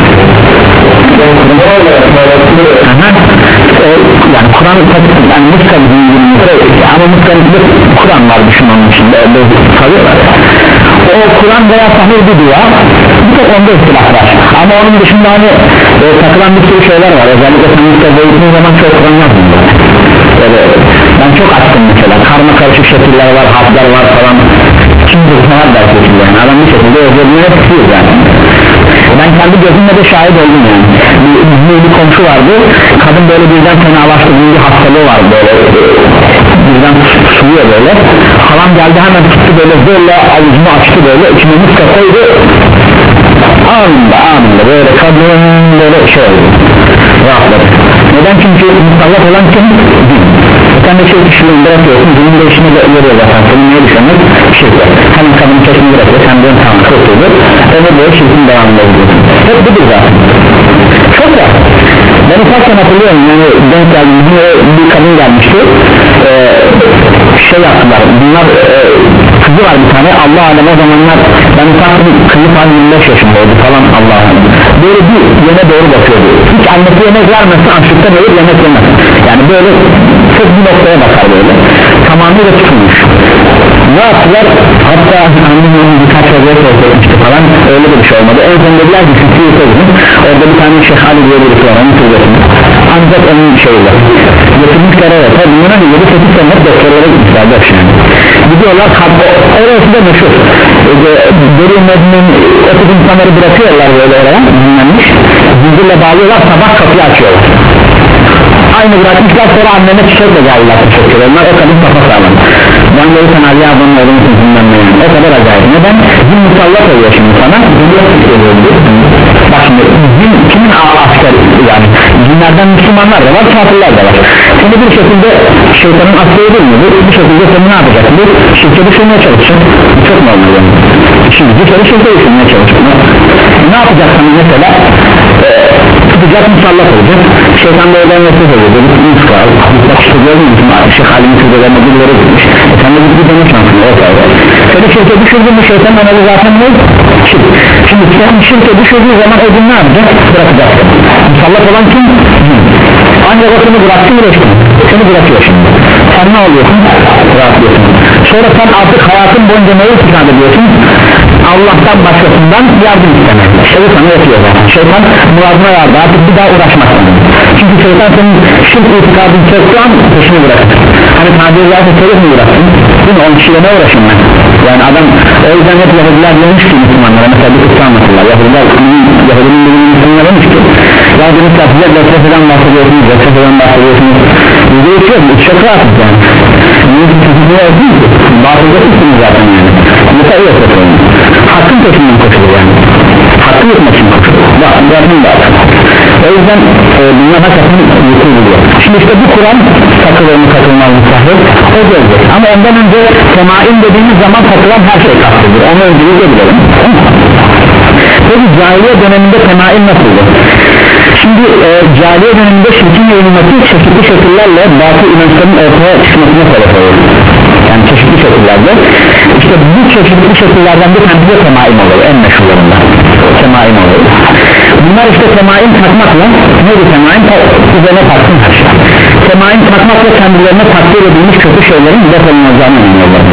yani Kur'an yani Muska'nın günümüzde ama Muska'nın Kur'an var düşün onun içinde kalıyorlar o Kur'an veya sahih bir dua bir tek onda ihtilaf var ama onun dışında hani e, takılan bir sürü şeyler var özellikle sen Muska'da eğitim zaman çok Kur'an yazmıyor böyle ben çok açtım mesela karma karışık şekiller var harfler var falan şimdi sanat dersi yani adam bir şekilde özelliğine tutuyor zaten ben kendi gözümle de şahit oldum yani bir, bir, bir komşu vardı kadın böyle birden fenalaştı bir hastalığı var böyle birden susuyor böyle halam geldi hemen tuttu böyle böyle avucunu açtı böyle içine muska koydu anında anında böyle kadın böyle şey oldu rahatladı neden çünkü musallat olan kim? Din sen de şey kişiliğini bırakıyorsun dinin de işine yarıyor zaten senin neye düşünmek? Şirket hemen kadının sesini bırakıyor sen diyorsun tamam kurtuldu öyle böyle şirketin devamında gidiyorsun hep budur zaten çok da ben ufaktan hatırlıyorum yani denk geldim bir kadın gelmişti ee, şey yaptılar bunlar e, kızı var bir tane Allah alem o zamanlar ben ufaktan kızı falan yirmi beş yaşındaydı falan Allah alem böyle bir yöne doğru bakıyordu hiç annesi yemek vermezse açlıktan ölür yemek yemez yani böyle çok bir noktaya bakar böyle tamamıyla tutulmuş ne yaptılar hatta annemin birkaç özel etmişti falan öyle bir şey olmadı en son dediler ki fikri yıkıldım orada bir tane Şeyh Ali diye birisi var onun türbesinde ancak onun şeyle getirmişler evet tabi buna yedi sekiz seneler doktorlara gitmişler boş yani bir gidiyorlar kalp, orası da meşhur deri medinin otuz insanları bırakıyorlar böyle oraya dinlenmiş zincirle bağlıyorlar sabah kapıyı açıyorlar aynı bırakmışlar sonra anneme çiçekle geldiler teşekkür onlar o kadın kafa sağlam ben de sen Ali ablanın oğlunu dinlenmeyen o kadar acayip neden zil musallat oluyor şimdi sana bak şimdi zil kimin asker yani cinlerden Müslümanlar da var kafirler de var seni bir şekilde şeytanın askeri değil mi bir şekilde seni ne yapacak bu şirke düşürmeye çalışacak bu çok normal yani şimdi bir kere şirke düşürmeye çalışacak ne yapacak sana mesela ee, tutacak musallat olacak şeytan da oradan nefret ediyor muskal bak işte gördün mü Şeyh Halim'in sürülerine birileri gitmiş e sen de bir bir demek şansın ortaya seni şirke düşürdün mü şeytan bana zaten ne şirk şimdi sen şirke düşürdüğü zaman o gün ne yapacak bırakacak musallat olan kim ancak o seni bıraksın uğraştın seni bırakıyor şimdi sen ne oluyorsun rahatlıyorsun sonra sen artık hayatın boyunca neyi ikna ediyorsun Allah'tan başkasından yardım istemek şeyi sana yapıyor zaten şeytan muradına yardı artık bir daha uğraşmazsın çünkü şeytan senin şirk itikadın çöktüğü an peşini bırakır hani tabirlerde çocuk mu bıraksın değil mi on kişiyle ne uğraşın ben yani adam o yüzden hep Yahudiler demiş ki Müslümanlara mesela bir kısa anlatırlar Yahudiler Yahudinin bir Müslümanlar demiş ki ya demişler size vesveseden bahsediyorsunuz vesveseden bahsediyorsunuz yüzde üç yok üç çok rahatsız yani niye bir çocukluğa öldün ki bahsedeceksiniz zaten yani mesela iyi yapıyorsun hakkın peşinden koşulur yani hakkı yutmak için koşulur zaten da o yüzden e, bunlar hakikaten yutuluyor şimdi işte bu Kur'an takılarını takılmaz misafir o gelecek ama ondan önce temaim dediğimiz zaman takılan her şey kastedilir onu öncelikle bilelim peki cahiliye döneminde temaim nasıldı şimdi e, cahiliye döneminde şirkin yayılması çeşitli şekillerle bazı inançların ortaya çıkmasına sebep olur yani çeşitli şekillerde işte bu çeşitli şekillerden bir tanesi de temaim olur en meşhurlarında temaim olur bunlar işte temaim takmakla neydi temaim üzerine taksın her şey temaim takmakla kendilerine takdir edilmiş kötü şeylerin defolunacağını inanıyorlar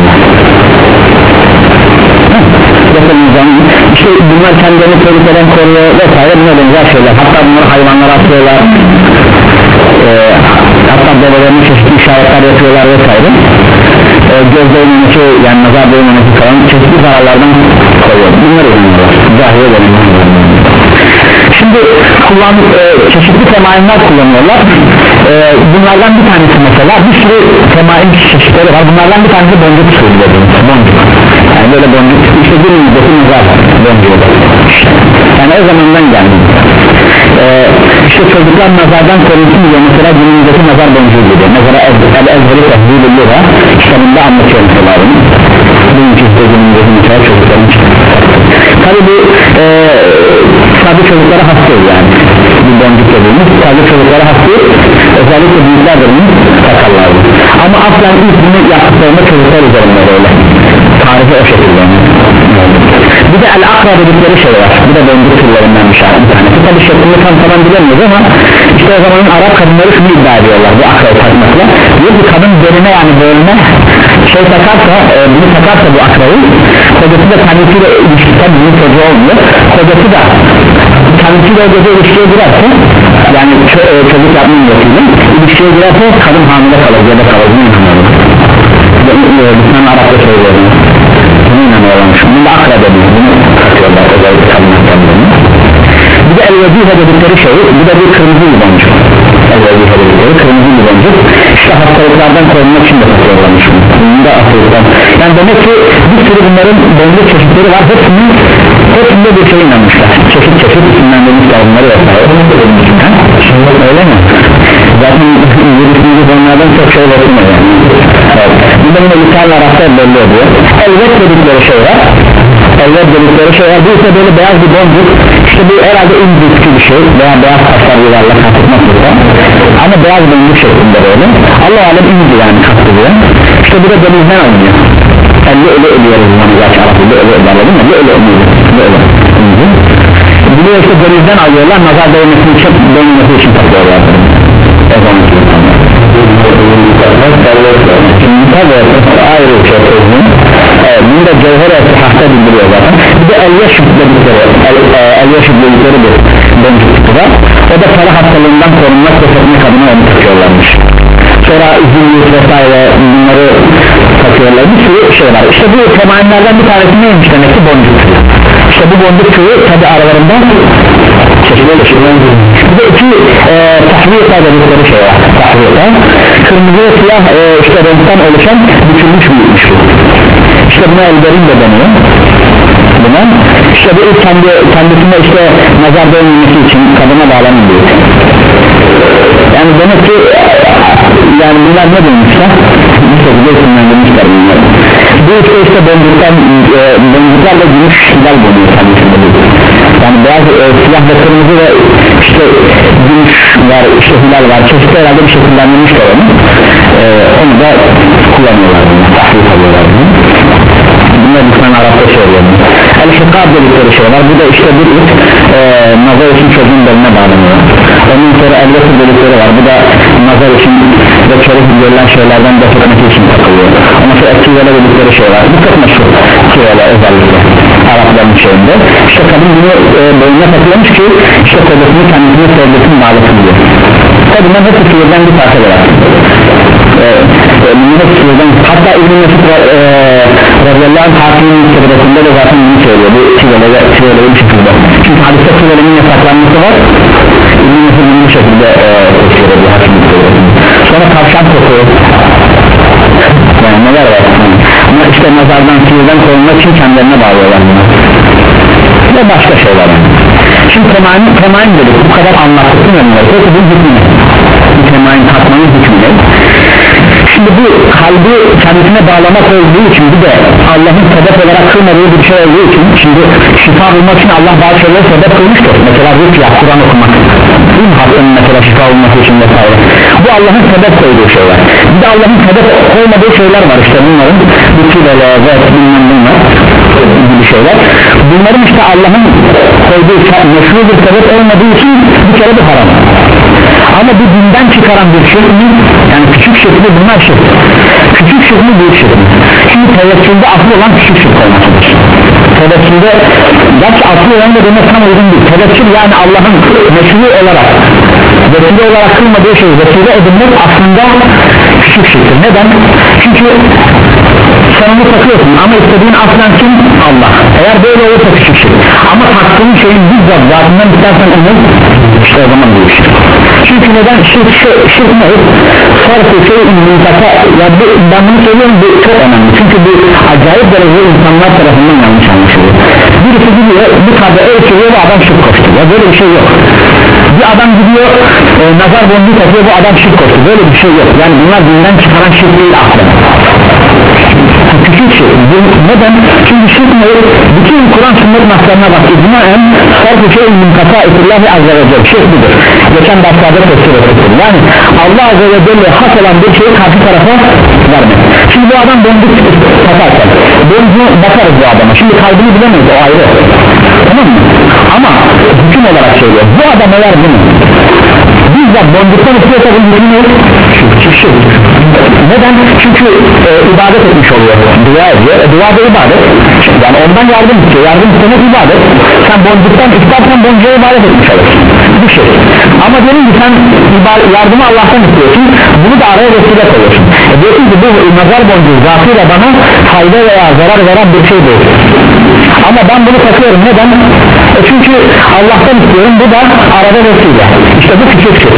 defolunacağını işte bunlar kendilerini tehlikeden koruyor vesaire buna benzer şeyler hatta bunları hayvanlara atıyorlar ee, hatta develerine çeşitli işaretler yapıyorlar vesaire ee, göz değmemesi yani nazar değmemesi falan çeşitli zararlardan koruyor bunları inanıyorlar cahiliye döneminde şimdi kullan, e, çeşitli temaimler kullanıyorlar e, bunlardan bir tanesi mesela bir sürü temaim çeşitleri var bunlardan bir tanesi boncuk söylüyor boncuk yani böyle boncuk işte bir müddeti nazar boncuğu yani o zamandan geldi e, işte çocuklar nazardan korunsun diye mesela günümüzdeki nazar boncuğu gibi mesela el-ezheri tehzilulluğa kitabında anlatıyor mesela bugünkü günümüzdeki mesela çocukların tabi bu e, sadece çocuklara hastayız yani bir boncuk dediğimiz sadece çocuklara hastayız özellikle büyükler de bunu takarlardı ama aslen ilk bunu yaptıklarında çocuklar üzerinde böyle tarihi o şekilde bir de el-akra dedikleri şey var bir de boncuk türlerinden bir şey bir tanesi tabi şeklinde tam tamam bilemiyoruz ama işte o zamanın Arap kadınları şunu iddia ediyorlar bu akrayı takmakla diyor ki kadın derine yani bölme şey takarsa e, bunu takarsa bu akrayı kocası da kendisiyle ilişki tabi bunun çocuğu olmuyor kocası da kendisiyle o gece ilişkiye girerse yani ço e, çocuk yapma niyetiyle ilişkiye girerse kadın hamile kalır ya da kalır bunu inanıyorlar sen Arap'ta söylüyorum bunu inanıyorlarmış bunu da akra dediğim bunu takıyorlar özellikle kadınlar kendilerini bir de el-vezife dedikleri şey bu da bir kırmızı bir boncuk el-vezife dedikleri kırmızı bir boncuk işte hastalıklardan korunmak için de takıyorlarmış bunu da hastalıktan yani demek ki bir sürü bunların boncuk çeşitleri var hepsinin hepsinde bir şey inanmışlar çeşit çeşit isimlendirmişler bunları vesaire öyle mi? zaten yürütüğümüz onlardan çok şey bakılmıyor yani evet. bunların elbisel Arap'ta belli oluyor elbet dedikleri şey var elbet dedikleri şey var bu ise böyle beyaz bir boncuk işte bu herhalde incik bir şey veya beyaz taşlar yuvarla katılmak burada ama beyaz boncuk şeklinde böyle Allah alem inci yani katılıyor işte bu da denizden alınıyor elle öyle ölüyoruz bunu gerçi Arap'ta öyle ölerledim ya öyle ölüyoruz bunu işte denizden alıyorlar nazar değmesini için değmesi için takıyorlar o zaman ayrı bir şey evet, bunu da cevher etsi hasta bildiriyor zaten bir de el-yeşib dedikleri el-yeşib dedikleri bir boncuk tipi var o da para hastalığından korunmak ve satmak adına onu takıyorlarmış sonra zillik vesaire bunları takıyorlar bir sürü şey İşte bu temayinlerden bir tanesi neymiş demek ki? Boncuk tüyü. İşte bu boncuk tüyü tabi aralarında çeşitli bir de iki e, tahviyata dedikleri şey var. Tahviyata kırmızı ve siyah e, işte renkten oluşan bükülmüş büyükmüş bu. İşte buna elberin de deniyor. Buna işte bu kendi, kendisinde işte nazar değmemesi için kadına bağlanıyor. Yani demek ki yani bunlar ne demişler? Bir şekilde isimlendirmişler bunları. Bu işte işte boncuktan e, boncuklarla gümüş hilal buluyor kendisinde. Yani beyaz e, siyah ve kırmızı ve işte gümüş var, işte hilal var, çeşitli herhalde bir şekillendirmişler onu. E, onu da kullanıyorlar bunlar, tahrif alıyorlar bunu. Bunlar lütfen Arap'ta söylüyorum. El-Hikab dedikleri şey var. Bu da işte bir ip e, nazar için çocuğun beline bağlanıyor. Ondan sonra el-Vesir dedikleri var. Bu da nazar için ve çörük görülen şeylerden defetmesi için takılıyor. Ondan sonra et-Tivele dedikleri şey var. Bu çok meşhur Tivele özellikle Arapların şeyinde. İşte kadın bunu e, boynuna takıyormuş ki işte kocasını kendisine sevgisini bağlasın diyor. Tabi bunlar hepsi Tive'den bir parça var. Hatta İbn-i Mesud radıyallahu anh hakimin kitabesinde de zaten bunu söylüyor, bu Tivele'ye bir şekilde. Çünkü hadiste Tivele'nin yasaklanması var. İbn-i Mesud bu şekilde söylüyor bu hakimin kitabesinde. Sonra tavşan koku, yani neler var ama işte nazardan, Tivele'den korunmak için kendilerine bağlıyorlar bunu ve başka şeyler yani. Şimdi temain, temain dedik, bu kadar anlattık değil mi? Peki bu hükmü ne? Bu temain takmanın hükmü ne? Şimdi bu kalbi kendisine bağlamak olduğu için bir de Allah'ın sebep olarak kılmadığı bir şey olduğu için şimdi şifa bulmak için Allah bazı şeyleri sebep kılmıştır. Mesela rükya, Kur'an okumak, değil mi? Hastanın mesela şifa bulması için vesaire. Bu Allah'ın sebep koyduğu şeyler. Bir de Allah'ın sebep koymadığı şeyler var işte bunların bütüleri ve bilmem bunlar gibi şeyler. Bunların işte Allah'ın koyduğu meşru bir sebep olmadığı için bir kere bu haram. Ama bu dinden çıkaran bir şey mi? Yani küçük şirk mi? Bunlar şirk. Küçük şirk mi? Büyük şirk mi? Şimdi tevekkülde asıl olan küçük şirk olmasıdır. Tevekkülde gerçi asıl olan da demek tam uygun değil. Tevekkül yani Allah'ın meşru olarak vesile olarak kılmadığı şey vesile edinmek aslında küçük şirktir. Neden? Çünkü sen onu takıyorsun ama istediğin aslen kim? Allah. Eğer böyle olursa küçük şirk. Ama taktığın şeyin bizzat zatından istersen onu işte o zaman büyük şirk. Çünkü neden? Şirk, şirk ne? Farkı şeyin mülkata ya bu, ben bunu söylüyorum bu çok önemli. Çünkü bu acayip derecede insanlar tarafından yanlış anlaşılıyor. Birisi gidiyor bu kadar ölçülüyor bu adam şirk koştu. Ya böyle bir şey yok. Bir adam gidiyor e, nazar boncuğu takıyor bu adam şirk koştu. Böyle bir şey yok. Yani bunlar dinden çıkaran şirk değil aslında. Küçük şey. Neden? Çünkü şirk ne? Bütün Kur'an sünnet naslarına bak. İcmaen farkı şeyin mülkata itillahi azze ve celle. Şirk budur. Geçen derslerde tefsir ettim. Yani Allah azze ve celle has olan bir şeyi karşı tarafa vermek. Şimdi bu adam boncuk takarken boncuğu bakarız bu adama. Şimdi kalbini bilemeyiz o ayrı. Tamam mı? Ama hüküm olarak söylüyor. Bu adam eğer bunu bizzat boncuktan istiyorsa bu hüküm ne? Şirk. Neden? Çünkü e, ibadet etmiş oluyor. Dua ediyor. E, dua da ibadet. Yani ondan yardım istiyor. Yardım istemek ibadet. Sen boncuktan istersen boncuğa ibadet etmiş olursun. Bu şey. Ama diyelim ki sen yardımı Allah'tan istiyorsun. Bunu da araya vesile koyuyorsun. E, diyorsun ki bu nazar boncuğu zatıyla bana fayda veya zarar veren bir şey değil. Ama ben bunu takıyorum. Neden? E, çünkü Allah'tan istiyorum. Bu da arada vesile. İşte bu küçük şey.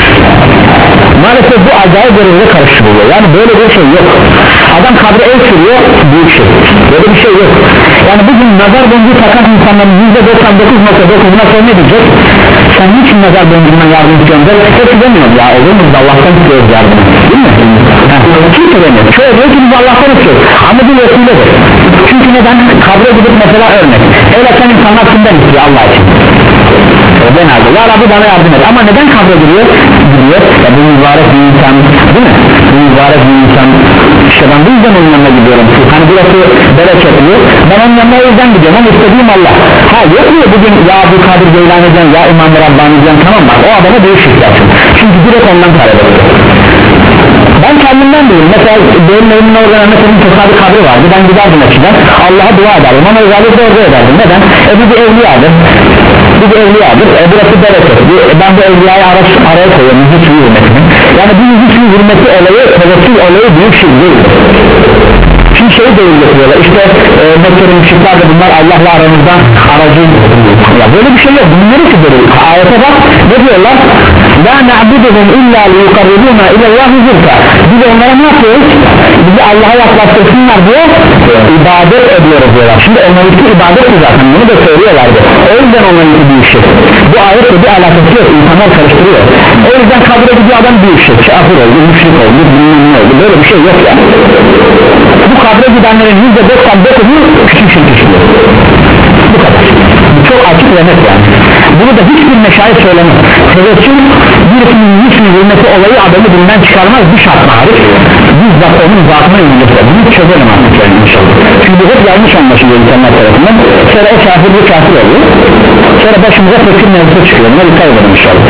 Maalesef bu acayip derecede karıştırılıyor. Yani böyle bir şey yok. Adam kabre el sürüyor, büyük şey. Böyle bir şey yok. Yani bugün nazar boncuğu takan insanların yüzde doksan dokuz nokta dokuzuna sonra ne diyecek? Sen niçin nazar boncuğundan yardım istiyorsun? Hepsi demiyor ya, olur mu? Allah'tan istiyoruz yardımı. Değil mi? Kimse demiyor. Şöyle diyor ki biz Allah'tan istiyoruz. Ama bu vesiledir. Çünkü neden? Kabre gidip mesela örnek. El açan insanlar kimden istiyor? Allah için. Genelde ya Rabbi bana yardım et. Ama neden kabre giriyor? Giriyor. Ya bu mübarek bir insan, değil mi? Bu mübarek bir insan. İşte ben bu yüzden onun yanına gidiyorum. Hani burası bereketli. Ben onun yanına o yüzden gidiyorum. Ama istediğim Allah. Ha yok mu bugün ya Abdülkadir Geylani diyeceksin, ya İmam Rabbani diyeceksin, tamam mı? O adama değiş şirketsin. Çünkü direkt ondan talep ediyor. Ben kendimden değilim. Mesela benim evimin orada mesela tesadüf kabri vardı. Ben giderdim eskiden. Allah'a dua ederdim. Ama özellikle orada ederdim. Neden? E bu bir evliyadır. Bu bir evliyadır. E burası bereket. E, ben bu evliyayı ara, araya koyuyorum. Müzik suyu hürmetini. Yani bu müzik suyu hürmeti olayı, tevekkül olayı büyük şey değildir. Çünkü şey değil getiriyorlar işte e, Mekke'nin müşrikler de bunlar Allah'la aramızda aracı ya böyle bir şey yok bunları ki böyle ayete bak ne diyorlar la na'buduhum illa liyukarribuna ilallahi zülka biz onlara ne yapıyoruz bizi Allah'a yaklaştırsınlar diye ibadet ediyoruz diyorlar şimdi onlarınki ibadet mi zaten bunu da söylüyorlardı o yüzden onlarınki büyük şey bu ayetle bir alakası yok insanlar karıştırıyor o yüzden kabre gidiyor adam büyük şey kafir oldu müşrik oldu bilmem ne oldu böyle bir şey yok ya bu kabre gidenlerin yüzde doksan dokuzu küçük şey düşüyor bu kadar bu çok açık ve net yani bunu da hiçbir meşayih söylemez tevekkül birisinin yüzünü hürmeti olayı adamı dinden çıkarmaz bir şart hariç bizzat onun zatına yönelikler bunu çözelim artık yani inşallah çünkü bu hep yanlış anlaşılıyor insanlar tarafından sonra o kafir bir kafir oluyor sonra başımıza tekir mevzusu çıkıyor buna dikkat edelim inşallah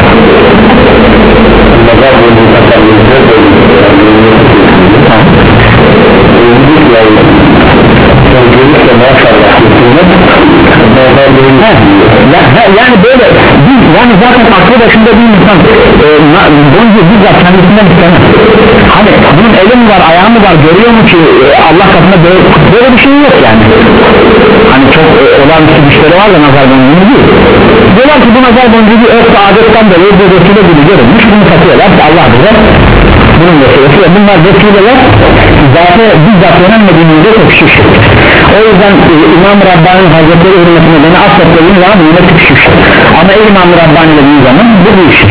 yani böyle biz yani zaten aklı başında bir insan e, boncu bizzat kendisinden istemez hani bunun eli mi var ayağı mı var görüyor mu ki e, Allah katında böyle, böyle bir şey yok yani hani çok e, olağanüstü güçleri var da nazar boncuğu değil diyorlar ki bu nazar boncuğu bir örf adetten dolayı bir vesile gibi görülmüş bunu satıyorlar Allah bize bunun vesilesi ve bunlar vesileler zaten bizzat yönelmediğimizde çok şişir o yüzden e, İmam-ı Rabbani Hazretleri hürmetine beni affettiğim zaman yine çok şişir ama İmam-ı Rabbani dediğim zaman bu bir iş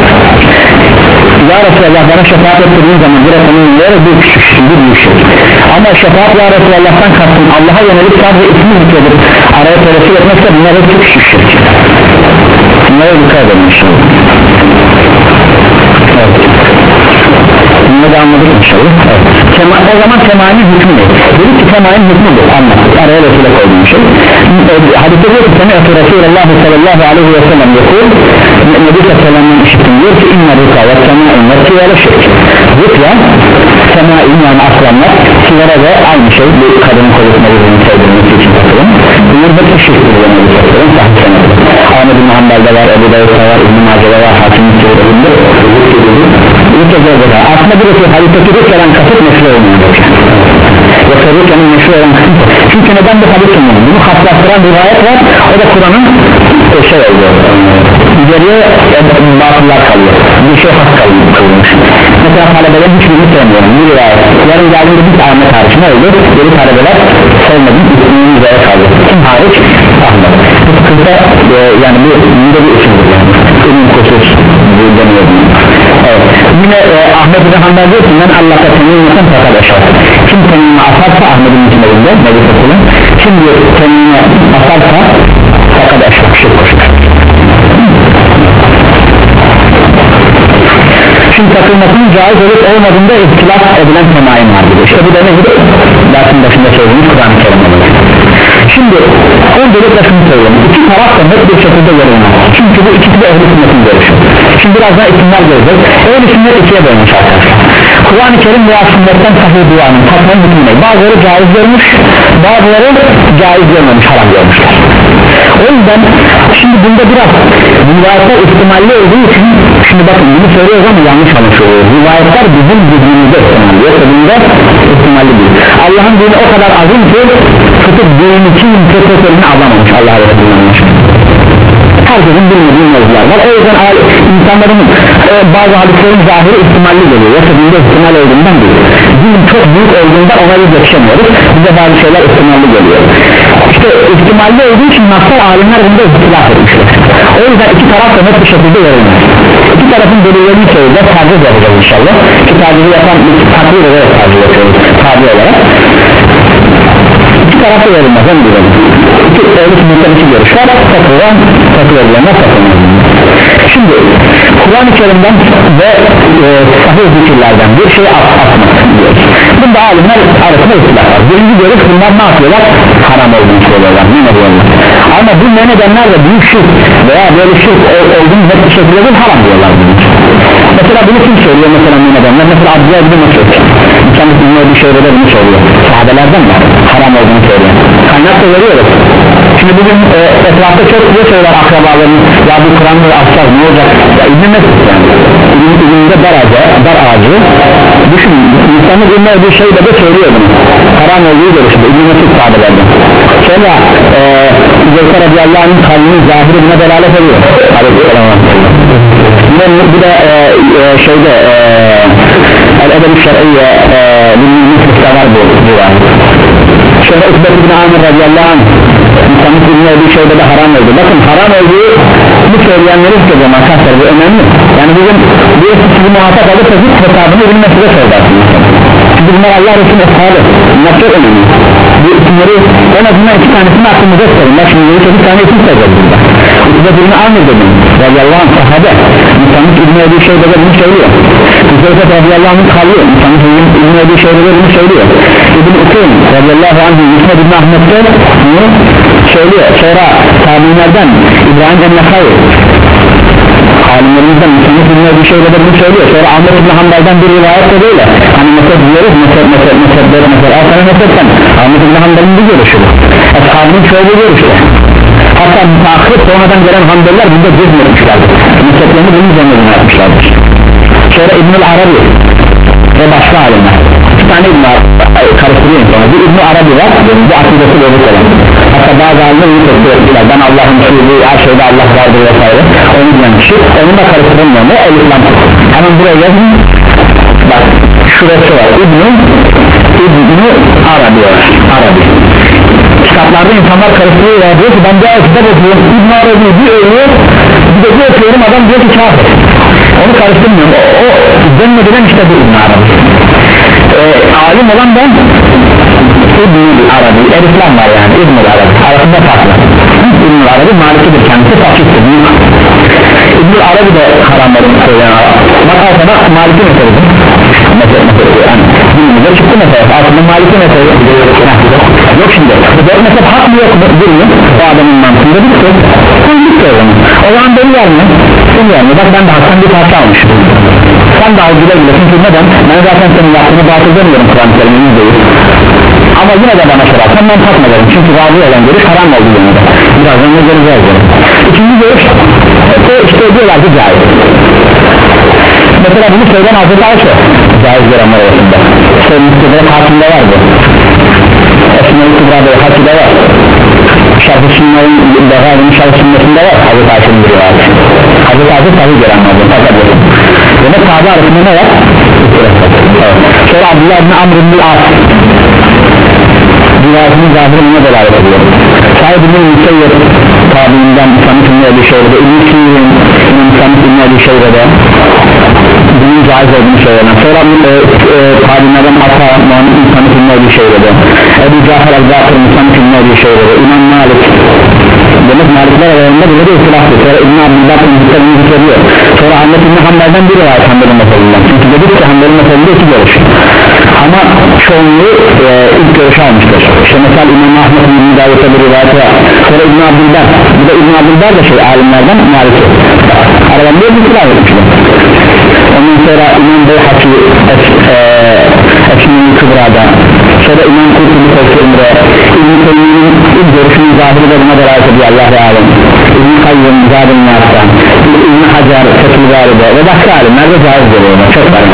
Ya Resulallah bana şefaat ettirdiğin zaman bir efendim yere bir küçük bir büyük şey ama şefaat Ya Resulallah'tan kastım Allah'a yönelik sadece ismi zikredir araya tevekkül etmekse bunlar hep çok küçük şirk bunlara dikkat edelim inşallah evet bunu da anladık inşallah evet. Kema, o zaman temayinin hükmü ne? Dedik ki temayinin hükmü bu anlattık araya vesile koyduğum şey hadise diyor ki semi'tu Resulullah sallallahu aleyhi ve sellem yakul Nebi Sallam'ın işittim diyor ki inna rüka ve tema'in ve siyale şirk rükya tema'in yani aslanlar siyale de aynı şey bir kadının kolusuna birinin sevdirilmesi için takılın bunun hepsi şirktir diyor Nebi Sallam'ın sahih senedir Ahmet bin Hanbel'de var Ebu Davud'da var İbn-i Mace'de var Hakim'in sürülünde rükya gözde aslında bir rükya hadisteki rükya'dan kasıt meşru olmuyor yoksa rükyanın meşru olan kısım çünkü neden bu hadis olmuyor bunu haslastıran rivayet var o da Kur'an'ın e, şey oluyor geriye e, batıllar kalıyor bir şey has kalmış mesela talebelerin hiçbirini sevmiyorum bir rivayet yarın geldiğinde bir Ahmet hariç ne oldu geri talebeler sevmedim ismini yüzeye kaldı kim hariç Ahmet bu sıkıntı e, yani bu yine bir isimdir yani ünlü kusur deniyor evet. Yine e, Ahmet bin Hanbel diyor ki ben Allah'a teminliyorsan fakat aşağı kim teminini asarsa Ahmet'in içinde Nebi Sallam kim diyor teminini asarsa fakat aşağı şirk koşar şimdi takılmasının caiz olup olmadığında ihtilaf edilen temayim vardır işte bu da nedir? Dersin başında söylediğimiz Kur'an-ı Kerim olur şimdi öncelikle şunu söyleyeyim iki taraf da net bir şekilde yorulmaz çünkü bu ikisi de ehl-i sünnetin görüşü şimdi biraz daha isimler göreceğiz ehl-i sünnet ikiye bölmüş arkadaşlar Kur'an-ı Kerim veya sünnetten sahih duanın tatmayı hükmüne bazıları caiz görmüş bazıları caiz görmemiş haram görmüşler o yüzden şimdi bunda biraz rivayetler ihtimalli olduğu için şimdi bakın bunu söylüyoruz ama yanlış anlaşılıyor rivayetler bizim bildiğimizde ihtimalli yoksa bunda ihtimalli değil Allah'ın dini o kadar azim ki tutup dini kim fethetlerini alamamış Allah'a Resulü'nün herkesin bilmediği mevzular var o yüzden insanların e, bazı hadislerin zahiri ihtimalli geliyor yoksa bunda ihtimal olduğundan değil din çok büyük olduğundan ona biz yetişemiyoruz bize bazı şeyler ihtimalli geliyor işte ihtimalli olduğu için nasıl alimler bunda ihtilaf etmişler o yüzden iki taraf da net bir şekilde yorulmaz iki tarafın delillerini söyleyeceğiz tercih yapacağız inşallah ki tercihi yapan takdir olarak tercih yapıyoruz tabi olarak iki tarafta yorulmaz hem diyelim iki öyle sünnetten iki görüş var takılan takılabilenler takılmaz şimdi Kur'an-ı Kerim'den ve e, sahih zikirlerden bir şey atmak diyoruz bunda alimler arasında ihtilaf var birinci görüş bunlar ne yapıyorlar haram olduğunu söylüyorlar ne diyorlar ama bu ne nedenler de büyük şirk veya böyle şirk olduğunu net bir şekilde değil haram diyorlar mesela bunu kim söylüyor mesela ne nedenler mesela Abdülhamid bin Mesud kendisi bilmiyor bir şeyde de bunu söylüyor sahabelerden de haram olduğunu söylüyor kaynak da veriyoruz şimdi bugün e, etrafta çok güzel şeyler akrabaların ya bu Kur'an'ı atacağız ne olacak ya İbn-i Mesud yani İbn-i dar ağacı, dar ağacı düşün insanın bilmediği şey de de söylüyor bunu haram olduğu görüşünde İbn-i Mesud sahabelerden sonra Zülkar radiyallahu anh'ın kalbinin zahiri buna delalet ediyor yine bu da e, e, şeyde el-edeb-i şer'iyye bir var bu rivayet sonra Ukbet ibn Amir radiyallahu anh insanın bilmediği şeyde de haram oldu bakın haram olduğu bu söyleyenleri işte zaman kasar bu önemli yani bugün bir sizi muhatap alıp da hiç hesabını bilmesi de söylersiniz çünkü bunlar Allah Resulü eshabı bunlar çok önemli bu isimleri en azından iki tanesini aklımıza sorun bak şimdi bir tane isim sayacağız burada Ukbet ibn Amir dedim radiyallahu anh sahabe insanın bilmediği şeyde de bunu söylüyor Zülkar radiyallahu anh'ın kalbi insanın bilmediği şeyde de bunu söylüyor İbn-i Ukaym radiyallahu anh Yusuf ibn Ahmet'te bunu söylüyor sonra tabi'inlerden İbrahim el-Nakhai alimlerimizden insanın bilmediği şeyleri bunu söylüyor sonra Ahmet ibn Hanbal'dan bir rivayet de böyle hani mesaj diyoruz mesaj mesaj mesaj böyle mesaj Altan'a mesajdan Ahmet ibn Hanbal'ın bir görüşü eshabının çoğu bir görüşü hatta müteahhit sonradan gelen Hanbeliler bunda cezmetmişlerdir mesajlarını bunun üzerine yapmışlardır sonra İbn-i Arabi ve başka alimler iki tane İbn-i Arabi karıştırıyor sonra bir İbn-i Arabi var bu akidesi bozuk olan hatta bazı alimler iyi tepki ettiler ben Allah'ın şuuru her şeyde Allah vardır vesaire onu diyen kişi onu da karıştırılmıyor ne el-İslam hemen buraya yazın bak şurası var İbn-i İbn-i Arabi var Arabi kitaplarda insanlar karıştırıyorlar diyor ki ben bir kitap okuyorum İbn-i Arabi bir ölüyor bir de bir okuyorum adam diyor ki kafir onu karıştırmıyorum o, o zannedilen işte bu İbn-i Arabi ee, alim olan ben İbn-i Arabi el-İslam var yani İbn-i Arabi arasında farklı İbn-i Arabi malikidir kendisi fakirdir İbn-i Arabi de haramlarını söyleyen bak altına maliki meseledir yani dinimize çıktı mesela altında maliki mesele yok şimdi dört mezhep hak mı yok mu bilmiyor o adamın mantığında bir şey sen bir şey o zaman beni verme beni verme bak ben de haktan bir parça almışım sen de al güle güle çünkü neden ben zaten senin yaptığını batıl demiyorum Kur'an-ı Kerim'in değil ama yine de bana sorarsan ben takmalarım çünkü razı olan görüş haram oldu yanında birazdan ne göreceğiz ikinci görüş işte diyorlar ki caiz mesela bunu söyleyen Hazreti Ayşe caiz görenler arasında söylemekte hakimde var bu Esma-i Kübra'da hakimde var Şarkı Sünnet'in Behâ'nın şarkı Sünnet'inde var Hazreti Ayşe'nin bir var Hazreti Ayşe tabi görenler demek tabi arasında ne var? Evet. Sonra Abdullah ibn Amr ibn al-As rivayetinin zahirine delalet ediyor Said ibn Musayyib tabiinden İslam'ın ünlü bir şeyde İbn-i Sirin İslam'ın ünlü bir şeyde bunun caiz olduğunu söylenen sonra e, e, tabiinden Ata Muhammed İslam'ın ünlü bir şeyde Ebu Cafer el-Bakır İslam'ın ünlü bir şeyde İmam Malik demek Malikler aralarında bile bir ihtilaflı sonra İbn-i Abdülbakır'ın hükümünü hükümlüyor sonra Ahmet İbn-i Hanbel'den bir rivayet Hanbel'in meselesinden çünkü dedik ki Hanbel'in meselesinde iki görüş ama çoğunluğu e, ilk görüşü almıştır işte mesela İmam Ahmet İbn-i Davut'a bir rivayet var sonra İbn-i Abdülber bu da İbn-i Abdülber de şey alimlerden Malik'i aralarında bir silah etmişler ondan sonra İmam Beyhaki Esmi-i Kübra'da sonra İmam Kurtulü Tevkir'inde İbn-i Teymi'nin ilk görüşünün zahiri de buna delalet ediyor Allah-u Alem İbn-i Kayyum Zadın Nas'ta İbn-i Hacer Fethül-Bari'de ve başka alimler de caiz görüyorlar çok var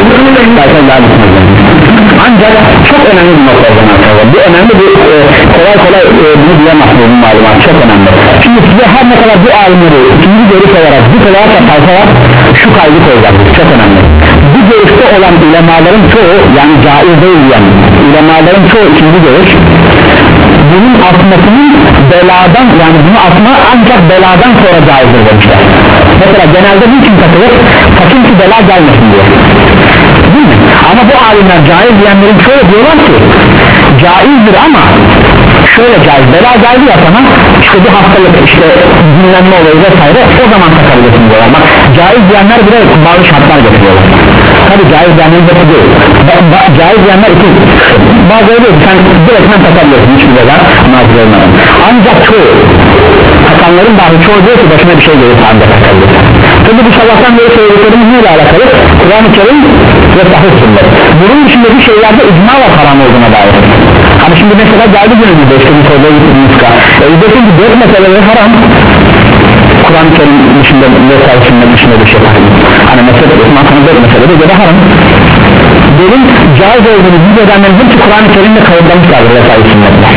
ancak çok önemli bir nokta arkadaşlar bu önemli bir e, kolay kolay e, bunu diyemez bu malumat çok önemli şimdi size her ne kadar bu alimleri ikinci görüş olarak bu kadar sayfalar şu kaydı koyacaklar çok önemli bu görüşte olan ulemaların çoğu yani caiz değil yani ulemaların çoğu ikinci görüş bunun atmasının beladan yani bunu atma ancak beladan sonra caizdir demişler mesela genelde bu için takılır sakın ki bela gelmesin diye değil mi? Ama bu alimler caiz diyenlerin şöyle diyorlar ki caizdir ama şöyle caiz bela geldi ya sana işte bir hastalık işte dinlenme olayı vesaire o zaman takabilirsin diyorlar bak caiz diyenler bile bazı şartlar getiriyorlar tabi caiz diyenlerin de değil ba- ba- caiz diyenler iki bazıları diyor ki sen direktmen takabilirsin hiçbir bela nazırlarından ancak çoğu takanların dahi çoğu diyor ki başına bir şey gelir ancak takabilirsin tabi bu sabahtan beri söylediklerimiz neyle alakalı Kur'an-ı Kerim ve sahih sünnet. Bunun dışındaki şeylerde icma ve haram olduğuna dair. Hani şimdi mesela geldi günümüzde işte bir soruya gittiğimiz ka e desin ki dört meseleleri haram, Kur'an-ı Kerim dışında ve sahih sünnet dışında bir şey var. Hani mesela Osman Kanı dört meselede göre haram, derin caiz olduğunu biz edenlerin hepsi Kur'an-ı Kerim'de kayıtlamışlardır ve sahih sünnetler.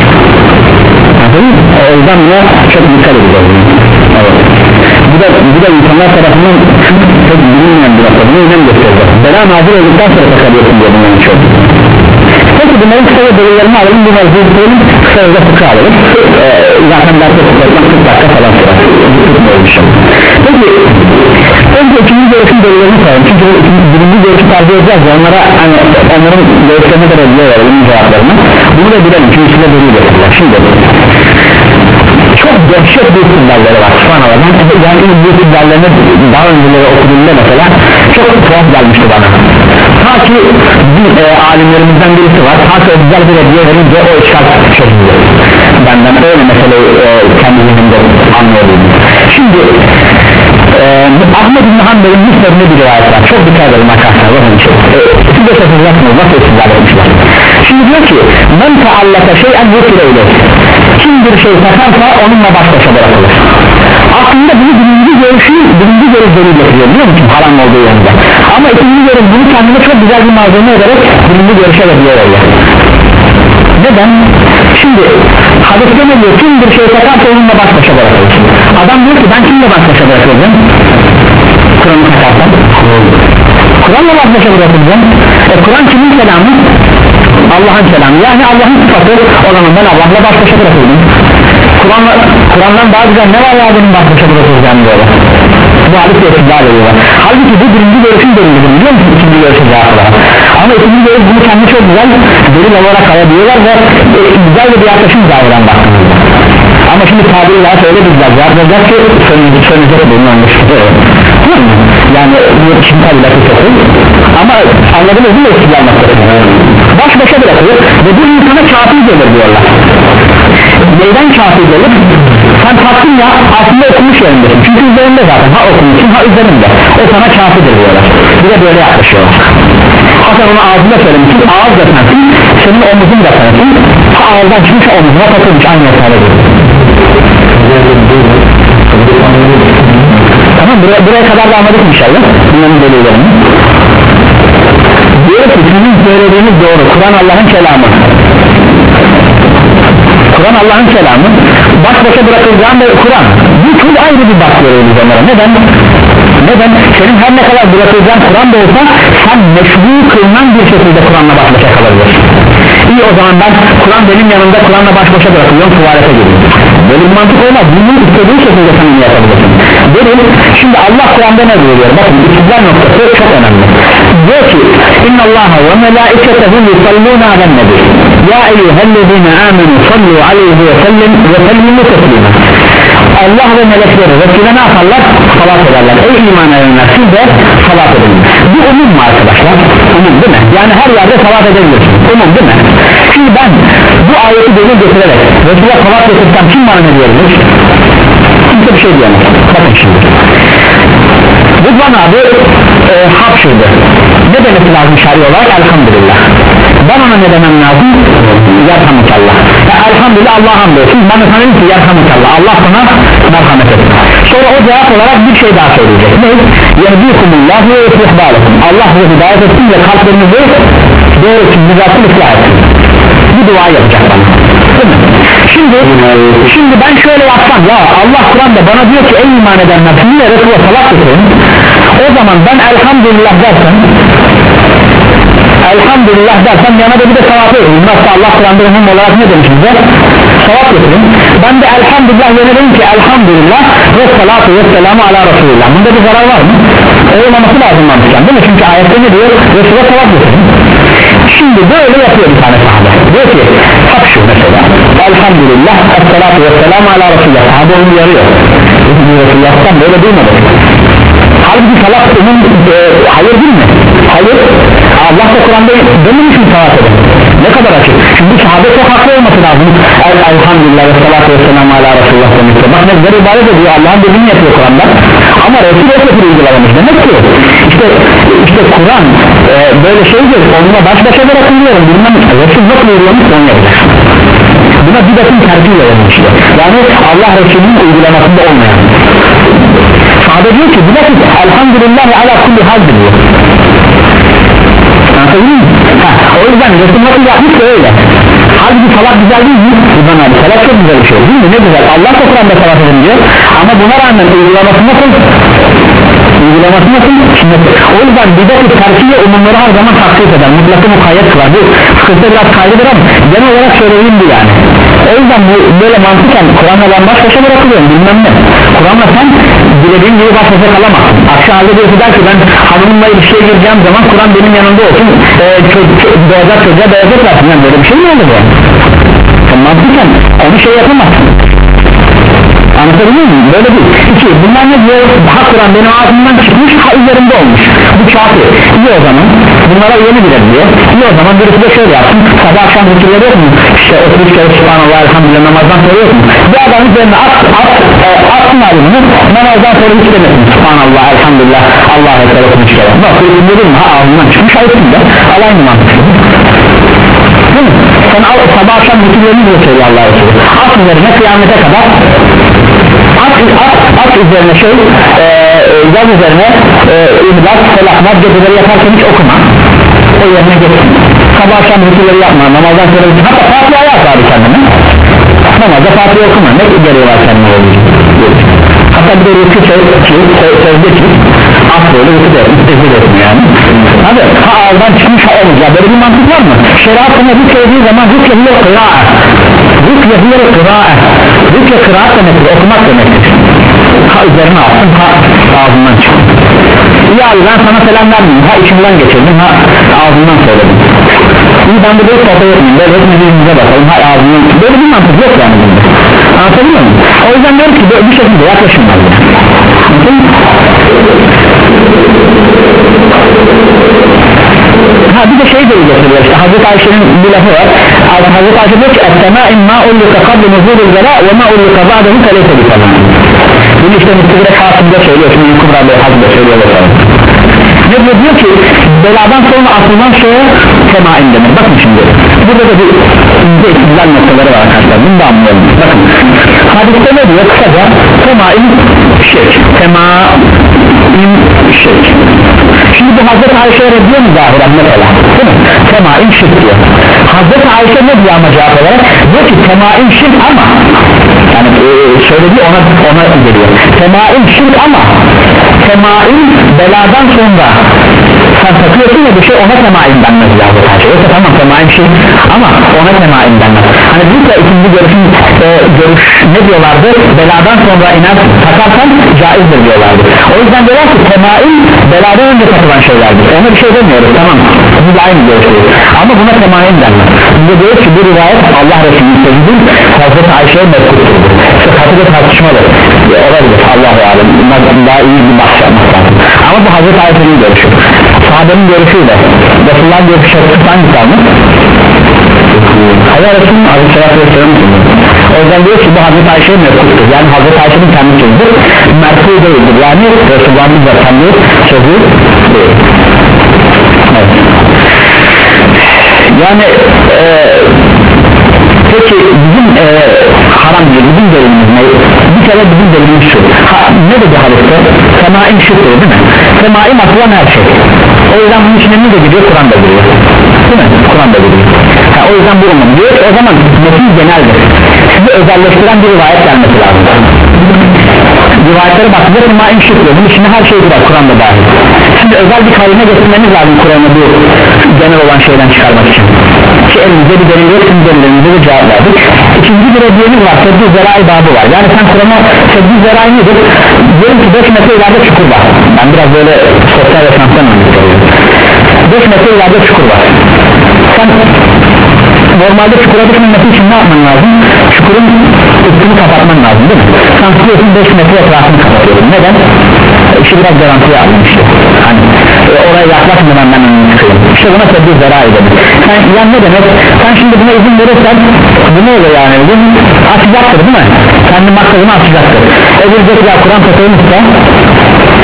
O yüzden buna çok dikkat edeceğiz. Evet. Bu da, bu da insanlar tarafından çok bilinmeyen bir nokta, bunu önem gösterecek. Bela nazır olduktan sonra takabiliyorsun diye bunların çok. Peki bunların kısa ve delillerini alalım, bu mevzuyu tutalım, kısa ve fıkra alalım. Ee, zaten derste tutalım, kırk dakika falan sonra tutmuyormuşum. Peki önce ikinci görüşün delillerini sayalım, çünkü birinci görüşü tercih edeceğiz ve onlara hani, onların görüşlerine de reddiye verelim cevaplarını. Bunu da bilelim çünkü size delil getirdiler. Şimdi çok dehşet bir istidlalleri var subhanallah. Yani bu istidlallerini daha önceleri okuduğumda mesela çok tuhaf gelmişti bana. Ta ki bir e, alimlerimizden birisi var, ta ki o güzel bir reddiye verince o işgal çözüldü benden, öyle meseleyi e, kendi zihnimde anlıyordum. Şimdi e, Ahmed İbn Hanbel'in müstedinde bir rivayet var, çok dikkat edelim arkadaşlar, bakın için e, siz de sözünüzsünüz, nasıl istidlal etmişler. Şimdi diyor ki men taallaka şey'en yukire ile, kim bir şey takarsa onunla baş başa bırakılır. Aslında bunu birinci görüşü, birinci görüş delil getiriyor biliyor musun, haram olduğu yönde. Ama ikinci görüş bunu kendine çok güzel bir malzeme ederek birinci görüşe de diyor öyle. Neden? Şimdi hadiste ne diyor, kim bir şey takarsa onunla baş başa bırakılır. Adam diyor ki ben kimle baş başa bırakılacağım? Kur'an'ı takarsam Kur'an'la baş başa bırakılacağım. E Kur'an kimin kelamı? Allah'ın kelamı, yani Allah'ın sıfatı. O zaman ben Allah'la baş başa bırakıldım. Kur'an'la, Kur'an'dan daha güzel ne var ya benim baş başa bırakılacağım diyorlar. Bu hadis-i etkiler ediyorlar. Halbuki bu birinci görüşün delilidir biliyor musun, ikinci görüşün cevapı var. Ama ikinci görüş bunu kendi çok güzel delil olarak alabiliyorlar ve e, güzel bir yaklaşım zahiren baktığımızda. Ama şimdi tabiri daha öyle bir güzel cevap olacak ki sönecek bunun anlaşıldı. Yani bu şimdi tabi lafı sokuyor ama anladınız mı etkiler noktasını? Baş başa bırakılır ve bu insana kafir gelir diyorlar. Neyden kafir gelir? Sen taktın ya, aslında okumuş yerindesin çünkü üzerinde zaten, ha okumuşsun ha üzerinde, o sana kafirdir diyorlar. Bir de böyle yaklaşıyorlar. Hasan onu ağzında söylemişsin, ağız da sensin, senin omuzun da sensin, ha ağızdan çıkmış omuzuna takılmış, aynı yatağına gelir. Tamam, buraya, buraya kadar da anladık inşallah bunların delillerini. Diyor ki sizin söylediğiniz doğru, Kur'an Allah'ın kelamı, Kur'an Allah'ın kelamı, baş başa bırakılacağın da Kur'an. Bu çok ayrı bir bak görüyoruz onlara. Neden? Neden? Senin her ne kadar bırakılacağın Kur'an da olsa sen meşru kılınan bir şekilde Kur'an'la baş başa kalabilirsin. İyi, o zaman ben Kur'an benim yanımda, Kur'an'la baş başa bırakılıyorum, tuvalete gidiyorum. Böyle bir mantık olmaz. Bunu istediğin şekilde sen bunu yapabilirsin. Derim, şimdi Allah Kur'an'da ne diyor? Bakın istidlal noktası çok önemli. Diyor ki İnnallâhe ve melâiketehu yusallûne alen nebi ya eyyühellezîne âmenû sallu aleyhi ve sellem ve sellimu teslîmâ. Allah ve melekleri Resul'e ne yaparlar? Salat ederler. Ey iman edenler, siz de salat edin. Bu umum mu arkadaşlar? Umum değil mi? Yani her yerde salat edebilirsin. Umum değil mi? Şimdi ben bu ayeti delil getirerek Resul'e salat getirsem kim bana ne diyebilir? Kimse bir şey diyemez. Bakın şimdi Rıdvan abi e, hapşırdı. Ne demesi lazım şer'i olarak? Elhamdülillah. Ben ona ne demem lazım? Yerhamukallah. Ya, elhamdülillah, Allah'a hamdolsun. Ben de sana dedim ki yerhamukallah, Allah sana merhamet etsin. Sonra o cevap olarak bir şey daha söyleyecek. Ne? Yehdikumullahu ve yuslihbâlekum. Allah size hidayet etsin ve kalplerinizi doğru için düzeltin, ıslah etsin. Bu dua yapacak bana. Şimdi, şimdi ben şöyle yapsam, ya Allah Kur'an'da bana diyor ki ey iman edenler sizinle Resul'e salat getirin. O zaman ben elhamdülillah dersem, elhamdülillah dersem yana da bir de salat edin. Nasıl Allah Kur'an'da umum olarak ne demiş bize? Salat getirin. Ben de elhamdülillah yana dedim ki elhamdülillah ve salatu ve selamu ala Resulullah. Bunda bir zarar var mı? Olmaması lazım mantıken değil mi? Çünkü ayette ne diyor? Resul'e salat getirin. Şimdi böyle yapıyor bir tane sahabe. Diyor ki hapşu mesela, elhamdülillah esselatu vesselamu ala Resulullah. Sahabe onu yarıyor. Resulullah'tan böyle duymadık. Halbuki salat onun e, hayır değil mi? Hayır. Allah da Kur'an'da dememiş mi salat edin? Ne kadar açık. Şimdi sahabe çok haklı olması lazım. El, elhamdülillah esselatu vesselamu ala Resulullah demektir. Bak ne güzel ibadet ediyor, Allah'ın dediğini yapıyor Kur'an'da. Ama Resul o şekilde uygulamamış. Demek ki işte işte Kur'an e, böyle şeydir, onunla baş başa bırakılıyorum bilmem Resul nasıl uygulamış onu yapacak. Buna bidatın terkiyle olmuştu. Yani Allah Resulü'nün uygulamasında olmayan. Sahabe diyor ki bu nasıl? Elhamdülillah ala kulli hal diyor. Anladın mı? Ha, o yüzden Resul nasıl yapmış da öyle. Halbuki salat güzel değil mi? İbn abi salat çok güzel bir şey değil mi? Ne güzel. Allah da Kur'an'da salat edin diyor. Ama buna rağmen uygulaması nasıl? Uygulaması nasıl? Şimdi, o yüzden bidat-ı terkiye umumları her zaman takdir eder. Mutlaka mukayyet var. Bu sıkıntı biraz kaydıdır ama genel olarak söyleyeyim bu yani. O yüzden bu böyle mantıken Kur'an'la ben baş başa bırakılıyorum bilmem ne. Kur'an'la sen dilediğin gibi baş başa kalamazsın. Aksi halde birisi der ki ben hanımımla ilişkiye gireceğim zaman Kur'an benim yanımda olsun. Ee, doğacak çocuğa doğacak versin. Yani böyle bir şey mi olur bu? Sen mantıken onu şey yapamazsın. Anlatabiliyor muyum? Böyle değil. İki, bunlar ne diyor? Ha Kur'an benim ağzımdan çıkmış, ha üzerimde olmuş. Bu kafir. İyi o zaman. Bunlara yeni bilir diyor. İyi o zaman birisi de şöyle yapsın. Sabah akşam zikirleri yok mu? İşte otuz üç kere Subhanallah elhamdülillah namazdan sonra yok mu? Bir adam üzerine at, at, e, atsın alimini namazdan sonra hiç demesin. Subhanallah elhamdülillah Allah'a ekber otuz üç kere. Bak bu değil mi? Ha ağzından çıkmış ayıpsın da. Alayını mantıklı. Değil mi? Sen al, sabah akşam zikirlerini diyor söylüyor Allah'a Resulü. At üzerine kıyamete kadar at, at, at üzerine şey e, yaz üzerine e, İhlas, Felakmat geceleri yaparken hiç okuma o yerine geçsin. Sabah akşam zikirleri yapma, namazdan sonra hatta Fatiha'ya at abi kendine. Namazda Fatiha okuma, ne gereği var kendine oluyor. Hatta bir de rükü sözde ki at böyle rükü de rükü de yani. Hadi ha ağızdan çıkmış ha olacak, böyle bir mantık var mı? Şeriatına bir söylediği zaman rükü hiye kıra'a rükü hiye kıra'a rükü kıraat demektir, okumak demektir. Ha üzerine attın, ha ağzından çıktın. Ya ben sana selam vermeyeyim, ha içimden geçirdim, ha ağzından söyledim. İyi ben de böyle sohbet etmeyeyim, böyle hepimize bakalım, ha ağzından çıktım. Böyle bir mantık yok yani bunda. Anlatabiliyor muyum? O yüzden diyorum ki bir şekilde yaklaşımlar yani. Ha bir de şey de getiriyor işte Hazreti Ayşe'nin bir lafı var. Hazreti Ayşe diyor ki "Es-semâ'in mâ ullika kabli nuzûlil velâ ve mâ ullika ba'dehu feleyse bi'semâ." Bunu işte Müstedrek Hasım'da söylüyor, şimdi Kubra Bey Hazım'da söylüyor bakalım. Ne diyor? Diyor ki beladan sonra atılan şeye semain denir. Bakın şimdi burada da bir ince güzel noktaları var arkadaşlar, bunu da anlayalım. Bakın hadiste ne diyor? Kısaca semain şirk, semain şirk. Şimdi bu Hazreti Ayşe'ye reddiyor mu zahiren mesela? Değil mi? Semain şirk diyor. Hazreti Ayşe ne diyor ama cevap olarak? Diyor ki semain şirk ama yani e, söylediği ona, ona geliyor. Semain şirk ama semain beladan sonra sen takıyorsun ya bir şey, ona semain denmez Hazreti Ayşe. Yoksa tamam semain şirk ama ona semain denmez. Hani burada ikinci görüşün e, görüş ne diyorlardı? Beladan sonra iner takarsan caizdir diyorlardı. O yüzden diyorlar ki semain beladan önce takılan şeylerdir. Ona bir şey demiyoruz, tamam. Bu da aynı görüşüyoruz. Ama buna semain denmez. Biz diyoruz ki bu rivayet Allah Resulü'nün sözüdür. Hazreti Ayşe'ye mevkuttur. İşte katıda tartışmalı. Olabilir Allah-u Alem. Daha iyi bir bahs yapmak lazım. Ama bu Hazreti Ayşe'nin görüşü. Sahabenin görüşüyle Resulullah'ın görüşü hangisi almış? Allah Resulü'nün Aleyhisselatü Vesselam'ın sözü. O yüzden diyor ki bu Hazreti Ayşe'ye mevkuttur. Yani Hazreti Ayşe'nin kendi sözüdür. Merfu değildir. Yani Resulullah'ın da kendi sözü değil. Evet. Yani e, peki bizim e, haram değil, bizim delilimiz ne? Bir kere bizim delilimiz şu. Ha, ne dedi hadiste? Semain şirktir değil mi? Semain atılan her şey. O yüzden bunun içine ne de gidiyor? Kur'an da giriyor. Değil mi? Kur'an da giriyor. Ha, o yüzden bu umum diyor. O zaman metin geneldir. Sizi özelleştiren bir rivayet gelmesi lazım. Rivayetlere bakınca semain şirktir. Bunun içine her şey girer. Kur'an da dahil. Şimdi özel bir kayına getirmeniz lazım Kur'an'ı bu genel olan şeyden çıkarmak için. Ki elimizde bir delil yok, tüm delillerimize de cevap verdik. İkinci bir hediyemiz var, Seddü Zerai babı var. Yani sen Kur'an'a Seddü Zerai nedir? Diyelim ki beş metre ileride çukur var. Ben biraz böyle sosyal yaşantıdan anlatıyorum. beş metre ileride çukur var. Sen normalde çukura düşmemesi için ne yapman lazım? Çukurun üstünü kapatman lazım değil mi? Sen tutuyorsun beş metre etrafını kapatıyorsun. Neden? İşi biraz garantiye alın işte. Hani e, oraya yaklaşmadan ben önünü çıkıyorum. İşte buna Seddü Zerai demek. Sen yani ne demek? Sen şimdi buna izin verirsen bu ne olur yani? Bu açacaktır değil mi? Kendi maksadını açacaktır. E bir de ya Kur'an tutulmuşsa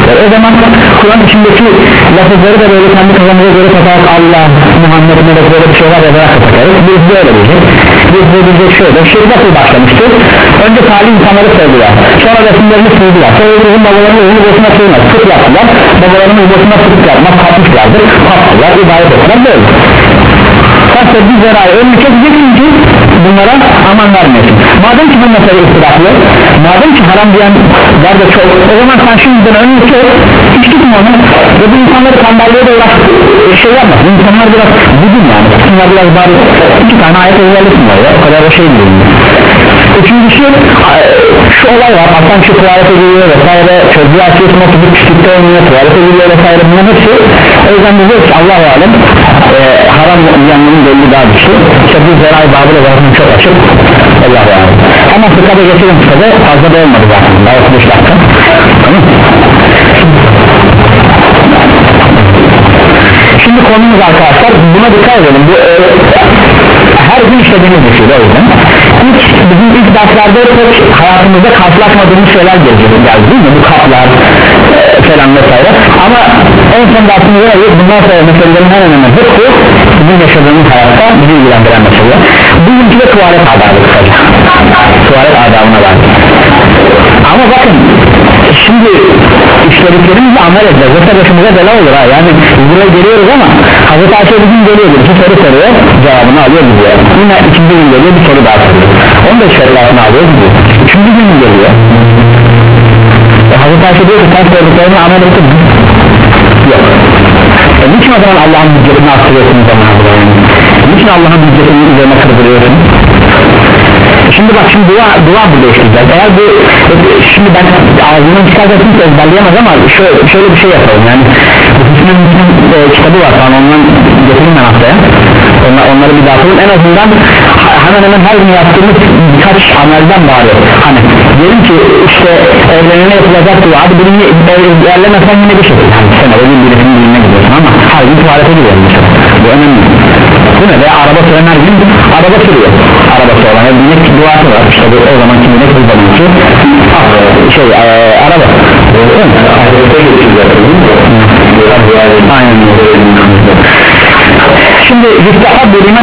eder. O zaman Kur'an içindeki lafızları da böyle kendi kafamıza göre takarak Allah, Muhammed, Melek böyle bir şeyler yazarak takarız. Biz böyle diyecek. Biz de diyecek şöyle. Şöyle nasıl başlamıştır? Önce salih insanları sevdiler. Sonra resimlerini sildiler. Sonra öbürünün babalarının evini boşuna sığmaz. Sık yaptılar. Babalarının boşuna sık yapmaz. Kapmışlardır. Kaptılar. İbadet ettiler. Böyle. Kaçta bir zararı önünü keseceksin ki bunlara aman vermesin. Madem ki bu mesele istiraflı, madem ki haram diyenler de çok, o zaman sen şimdiden önünü kes, hiç tutma onu ve bu insanları kandallığa da uğraş şey yapma. Bu insanlar biraz gidin yani. Bunlar biraz bari iki tane ayet özellikle var ya. O kadar da şey değil. Üçüncüsü şu olay var. Hasan şu tuvalete giriyor vesaire. Çocuğu açıyorsun oturup küçükte oynuyor. Tuvalete giriyor vesaire. Bunların hepsi. O yüzden diyeceğiz ki Allah-u Alem e, haram yanının belli daha düştü. İşte bu zeray babıyla zaten çok açık. Allah-u Alem. Ama fıkada geçelim fıkada. Fazla da olmadı zaten. Daha otuz beş dakika. Tamam. Şimdi konumuz arkadaşlar. Buna dikkat edelim. Bu e, her gün işlediğimiz bir şey o yüzden. İlk, bizim ilk derslerde pek hayatımızda karşılaşmadığımız şeyler geldi değil mi? Bu kaplar e, falan vesaire. Ama en son dersimizde arıyoruz. Bundan sonra meselelerin en önemli hepsi bizim yaşadığımız hayatta bizi ilgilendiren mesele. Bugünkü de tuvalet adabı kısaca. Tuvalet adabına var. Ama bakın şimdi işlediklerimizle amel edeceğiz. Yoksa başımıza bela olur ha. Yani buraya geliyoruz ama Hazreti Ayşe bizim geliyor. Bir soru soruyor. Cevabını alıyor gidiyor. Yine ikinci gün geliyor bir soru daha soruyor. Onu da şeriatını alıyor gidiyor. Üçüncü gün geliyor. E, Hazreti Ayşe diyor ki sen sorduklarını amel ettin mi? Yok. E, niçin o zaman Allah'ın hüccetini arttırıyorsunuz zaman yani? Niçin Allah'ın hüccetini üzerine kırdırıyorsunuz? Şimdi bak şimdi dua, dua burada işleyeceğiz. Eğer bu şimdi ben ağzından çıkartırsın ezberleyemez ama şöyle, şöyle bir şey yapalım yani Hüsnü'nün e, kitabı var falan ondan getireyim ben haftaya Onlar, onları bir dağıtalım en azından hemen hemen her gün yaptığımız birkaç amelden bari hani diyelim ki işte evlenene yapılacak dua hadi bunu yerlemezsen yine bir şey yani sen öyle bir birisinin dinine gidiyorsun ama her gün tuvalete gidiyorsun mesela bu önemli bu ne veya araba süren her gün araba sürüyor arabası olan yani binek duası var işte bu o zamanki binek bu zamanki şey e, araba aynen şimdi yüstahab bölümen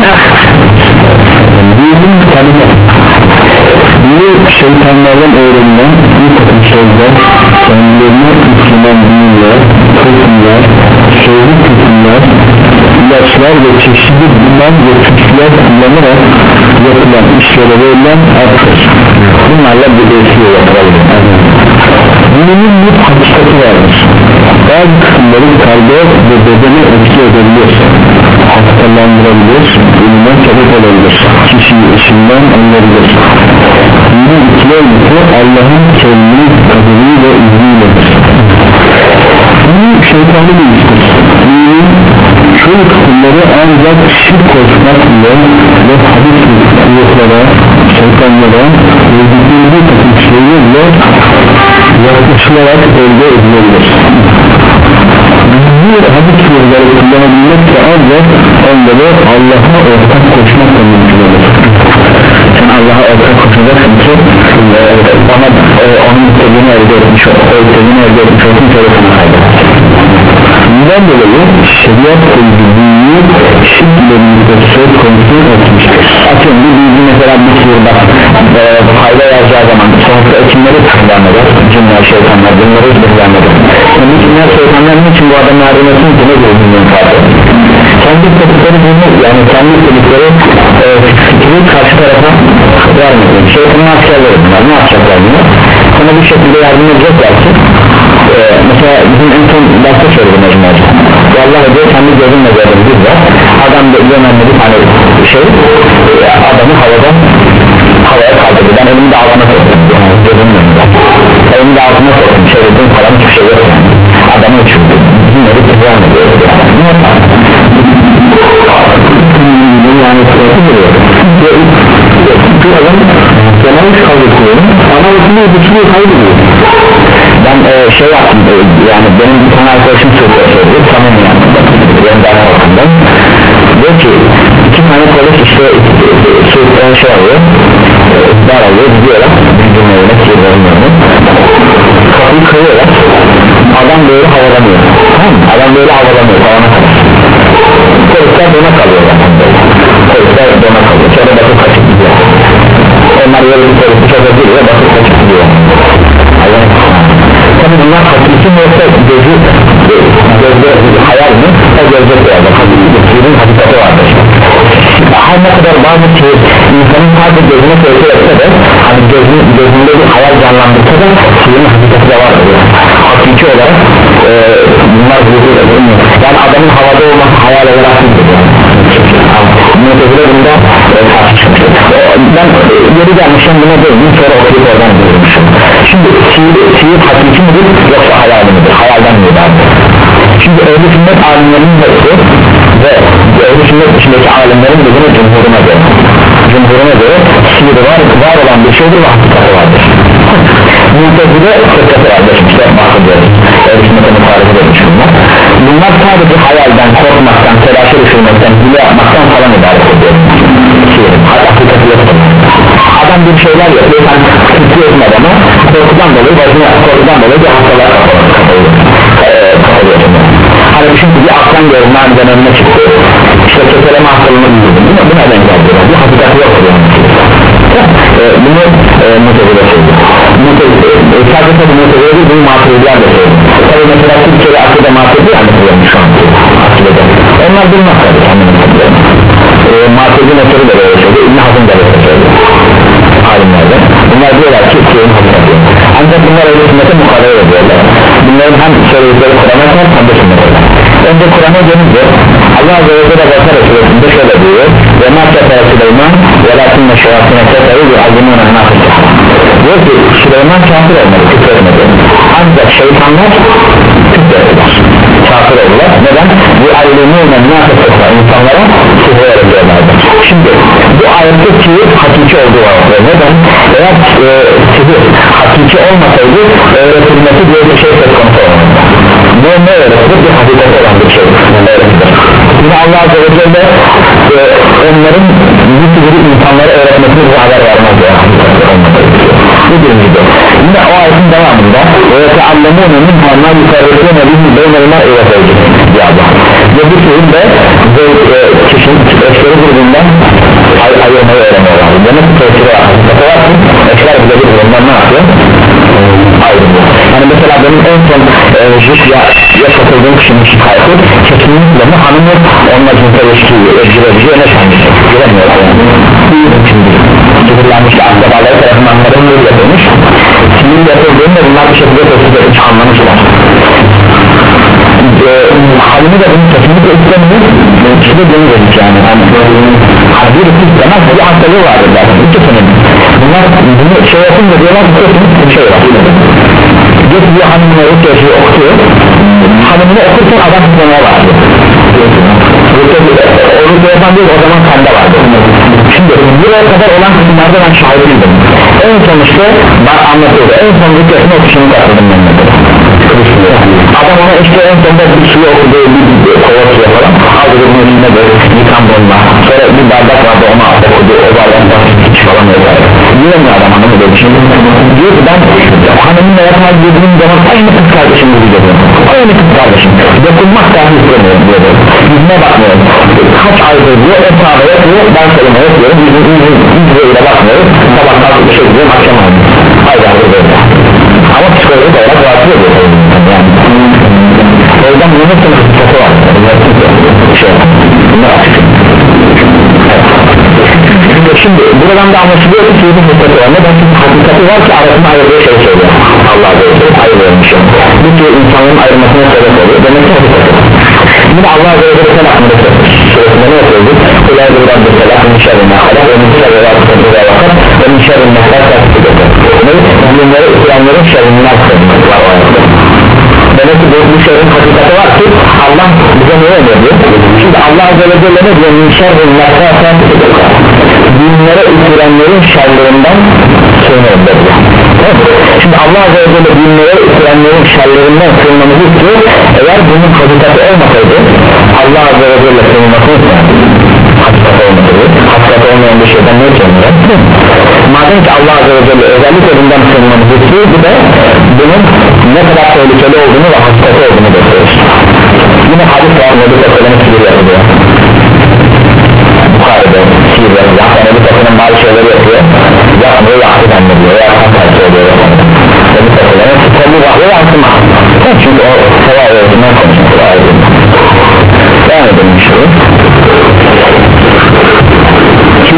dinin tanımı bu şeytanlardan öğrenilen bir takım sözler kendilerine Müslüman dinler kısımlar sözlü kısımlar ilaçlar ve çeşitli bilen ve tüksüler kullanarak yapılan işlere verilen artır bunlarla bir değişiyor yapalım dinin bir hakikati vardır bazı kısımları kalbe ve bedene etki edebilir hastalandırabilir ölüme sebep olabilir kişiyi işinden alınabilir dinin ikileymesi Allah'ın kendini kaderi ve izniyledir bu şeytanı değiştir dinin çoğu kısımları ancak şirk koşmak ile ve hadis ruhlara şeytanlara öldükleri bir takım şeylerle yaklaşılarak elde edilebilir bu hadis ruhları kullanabilmek de ancak onları Allah'a ortak koşmakla mümkün olur sen Allah'a ortak koşacaksın ki e, bana e, onun istediğini elde etmiş o istediğini elde etmiş olsun telefonu kaybeder bundan dolayı şeriat bildiğini şirklerimizde söz konusu etmiştir atıyorum bir bilgi mesela bir sürüda e, fayda yazacağı zaman sonuçta ekinleri tıklanmadır cinler şeytanlar bunları tıklanmadır yani cinler şeytanlar için bu adam yardım etsin ki ne gördüğünün farkı kendi istedikleri bunu yani kendi istedikleri e, fikri karşı tarafa vermedi şeytanın askerleri bunlar ne yapacaklar bunu sana bir şekilde yardım edecekler ki e, mesela bizim en son derste söyledim mecmuacı vallahi diyor kendi gözümle gördüm bir var adam da önemli bir tane şey e, adamı havadan havaya kaldırdı ben elimi de altına soktum yani gözümün önünde elimi de altına soktum çevirdim falan hiçbir şey yok yani adamı uçurdu dinleri kızarım ediyor yani sırası duruyor bu adam genelmiş kaldırıyorum ama uçunu uçunu kaybediyor ben e, şey yaptım e, yani benim bir tane arkadaşım söyledi tamam yani benim daha ortamdan diyor ki iki tane polis işte soğuktan şey alıyor dar alıyor gidiyorlar bizim evine kirlerin önüne kapıyı kırıyorlar adam bazı sihir insanın sadece gözüne tesir etse de hani gözün, gözünde bir hayal canlandırsa da sihirin hakikati de var hakiki olarak e, bunlar bulduğuyla bulunmuyor yani adamın havada olması hayal olarak değil Mu'tezile bunda e, tartışmıştır ben e, geri gelmişim buna değilim sonra okuyup oradan bulmuşum şimdi sihir, sihir hakiki midir yoksa hayal midir hayalden midir şimdi ehl-i sünnet alimlerinin hepsi ve ehl-i sünnet içindeki alimlerin de yine cumhuruna göre cumhuruna göre sihir var, var olan bir şeydir ve hakikati vardır Mu'tezile fırkası vardır işte bahsediyoruz ehl-i sünnete mutarif edilmiş bunlar bunlar sadece hayalden, korkmaktan, telaşa düşürmekten, hile yapmaktan falan ibaret ediyor sihirin, hakikati yoktur adam bir şeyler yapıyor sen tutuyorsun adamı korkudan dolayı başına korkudan dolayı bir hastalığa kapalıyorsun hani çünkü bir aslan görünmeden önüne çıktı işte keseleme hastalığını bildirdim değil mi? Bu neden geldi? Bir hakikati yoktur yani e, bunu e, Mu'tezile söylüyor Mu'tezile sadece tabi Mu'tezile değil bunu Maturidiler de söylüyor tabi mesela Türkiye'de akıda Maturidi anlatılıyor şu an akıda onlar bilmez tabi kendini e, Maturidi metodi de böyle söylüyor İbn Hazm da böyle söylüyor alimlerden bunlar diyorlar ki sihrin hakikati ancak bunlar öyle sünnete mukadele ediyorlar bunların hem söyledikleri Kur'an'a kadar hem de sünnete önce Kur'an'a gelince Allah Azze ve Celle Bakara suresinde şöyle diyor ve ma kefere Süleyman ve lakinne şevatine keferi ve azimuna nâfısı diyor ki Süleyman kafir olmadı küfretmedi ancak şeytanlar küfrettiler kafir oldular neden? bu allimûnen nâfısı insanlara sihir öğretiyorlardı şimdi bu ayette sihir hakiki olduğu var neden? eğer e, sihir hakiki olmasaydı öğretilmesi diye bir şey söz konusu olmadı ne ne öğretilir? bir hakikati olan bir şey öğretilir yine Allah Azze ve Celle e, onların bu sihiri insanlara öğretmesini bir haber vermez ya bu birincide yine o ayetin devamında ve teallemûne minhâ mâ yukarrısûne bihi beynelmâ eveteydi diye Allah ve bu sihir de e, kişinin eşleri birbirinden ay ayırmayı öğreniyorlar demek ki tesiri var eşler bile birbirinden ne yapıyor? ayrılıyor yani mesela benim en son e, ya, ya satıldığım kişinin şikayeti kesinlikle mi hanımı onunla cinse ilişkiyi evcilerici öne sanmıştır giremiyor yani şimdi sihirlenmiş akrabaları tarafından anlarım yapılmış sinir yapıldığında bunlar bir şekilde tesir etmiş anlamışlar e, halini de bunu kesinlikle istemiyor ikisi de bunu dedik yani hani bir istemez bir hastalığı vardır zaten ikisinin bunlar bunu şey yapınca diyorlar kesinlikle bir şey var getiriyor hanımına rütbeşi okutuyor hanımını okurken adam tutmaya başlıyor o rütbe yapan değil o zaman kanda vardı şimdi buraya kadar olan kısımlarda ben şahidiydim en sonuçta ben anlatıyordu en son rütbesini okuşunu katıldım ben adam ona işte en sonunda bir suyu okuduğu bir kova suya falan aldı bunun üstüne de yıkan bununla sonra bir bardak vardı ona okudu o bardaktan hiç falan öyle diyemiyor adam hanımı dedi şimdi diyor ki ben hanımınla yapmaz dediğim zaman aynı kız kardeşim gibi geliyorum aynı kız kardeşim dokunmak dahi istemiyorum diyor yüzüne bakmıyorum kaç aydır diyor o sahada yapıyor ben kelime yapıyorum yüzüne bakmıyorum sabah kalkıp bir şey diyorum akşam aldım aydardır böyle ama psikolojik olarak rahatsız ediyor yani o yüzden bunun sınıf sıkıntı var şey bunlar açık şimdi buradan da anlaşılıyor ki sihrin hücceti var neden çünkü hakikati var ki arasında ayırdığı şey söylüyor Allah'a göre ayırıyormuş bu ki insanların ayrılmasına sebep oluyor demek ki hakikati yine Allah'a göre bir sen hakkında süresinde ne yapıyordu Kulâ bir Rabbi Selah min şerrine halak ve min şerrine vakıfı ve vakıf ve min şerrine vakıfı ve vakıf bunları İslamların şerrinden var o ayette demek ki bu şerrin hakikati var ki Allah bize ne önerdi şimdi Allah Azze ve Celle ne diyor min şerrine vakıfı dinlere üfürenlerin şerlerinden sığınırdı şimdi Allah Azze ve Celle dinlere üfürenlerin şerlerinden sığınmamızı istiyor eğer bunun hakikati olmasaydı Allah Azze ve Celle sığınmasını isterdi hakikati olmasaydı hakikati olmayan bir şeyden ne sığınır madem ki Allah Azze ve Celle özellikle bundan sığınmamızı istiyor bu da bunun ne kadar tehlikeli olduğunu ve hakikati olduğunu gösterir yine hadis var Nebi Tasarım'ı sihir yapılıyor Bukhari'de sihir yapılıyor hatta Nebi Tasarım bazı şeyleri yapıyor yapmıyor yakıt anlıyor veya hakikati oluyor Nebi Tasarım'ın tutarlı vahyo yansıma çünkü o teva öğretinden konuşmak devam edelim şimdi şimdi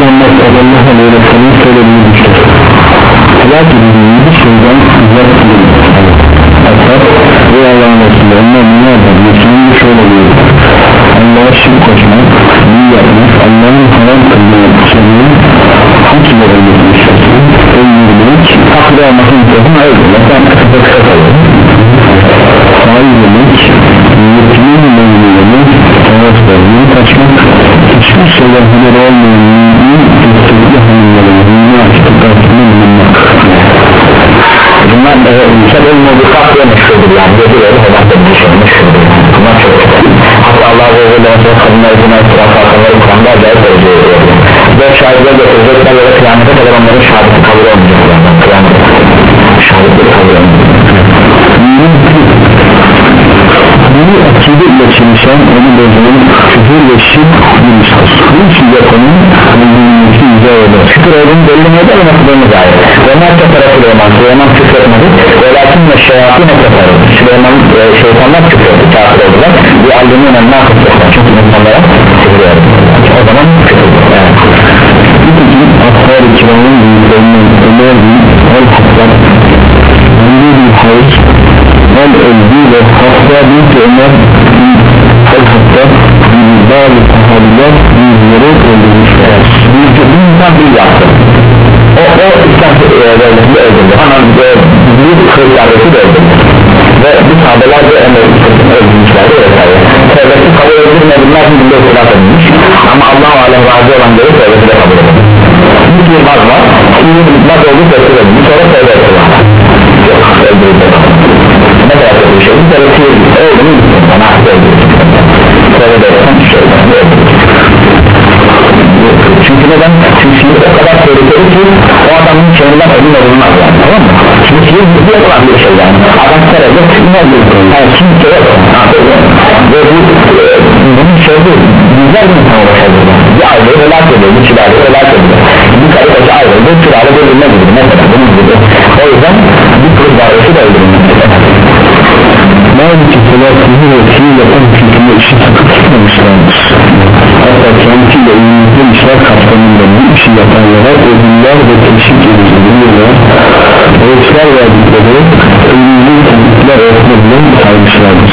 Muhammed sallallahu aleyhi ve sellem söylediği bir şey helak edildiği bir şeyden uzak durun hatta bu Allah'ın Resulü onlar dünyada Müslümanı şöyle diyor Allah'a şirk koşmak iyi yapmak Allah'ın haram kıldığı şeyleri hak ile öldürmüşler öldürmek haklı olmasın sözünü öldürmek ben kısa kısa kalıyorum faiz yemek yetinin mevliyemek savaş vermeyi kaçmak hiçbir şeyden haberi olmayan mümin istekli hanımların dünya açıklık karşısında bulunmak bunlar insan olmadığı farklı meşhurdur yani yedileri helak edilmiş meşhurdur bunlar çok hatta Allah ve Allah'a kadınlar izine itiraf hakkında İkram'da acayip derece ediyor dört şahitler getirecekler ve kıyamete kadar onların şahidi kabul olmayacaklar kıyamete şahitleri kabul olmayacaklar bunu akide ile çalışan onu bozulan küfür ve şirk bir iştir bu için yapanın öldürülmesi izah eder şükür olduğunu belli mi eder nasılığını dair onlar teferat Süleyman Süleyman küfretmedi ve lakin ve şeyatine teferat Süleyman e, şeytanlar küfretti kafir oldular bu allimin önüne akıttılar çünkü insanlara küfür o zaman küfür evet. Nitekim Ashab-ı Kiram'ın büyüklerinden Ömer bin El-Hattab Ömer bin Hayr El-Elbi ve Hafsa bin Ömer bin El-Hattab gibi bazı sahabiler yüzleri öldürmüşler büyüklerinden bir yaptı o, o İslam devletinde öldürdü hemen büyük kırıklardaki de öldürdü ve bu sahabeler de Ömer'in öldürmüşlerdi vesaire devleti kabul edilmediler şimdi ıslah edilmiş ama Allah-u Alem razı olan göre devleti de kabul edilmiş bir yılmaz var iyi bir yılmaz olduğu tesir edilmiş sonra tevbe ediyorlar yok öldürüldü ne kadar bir şey bir devleti öldürüldü bana hasta öldürüldü tevbe ediyorsan bir şey çünkü neden? Çünkü sihir o kadar tehlikeli ki o adamın kendinden ölüm olunmaz yani tamam mı? Çünkü sihir ciddi olan bir şey yani adam sarayda ne olur? Yani kimse yok ve bu bunun şeyde güzel bir insan ulaşabilir bir aileyi helak ediyor, bir çileyi helak ediyor bir karı koca ayrıldı, bir çileyi öldürme gibi mesela bunun gibi o yüzden bir kız varlığı da öldürülmesi Maalesef selatını ve fiil yapan hükümü işi sıkı tutmamışlardır hatta kendisiyle ünlü işler kapsamında bu işi yapanlara ödüller ve teşvik edilirler ölçüler verdikleri ünlü kulüpler öğretmediler saymışlardır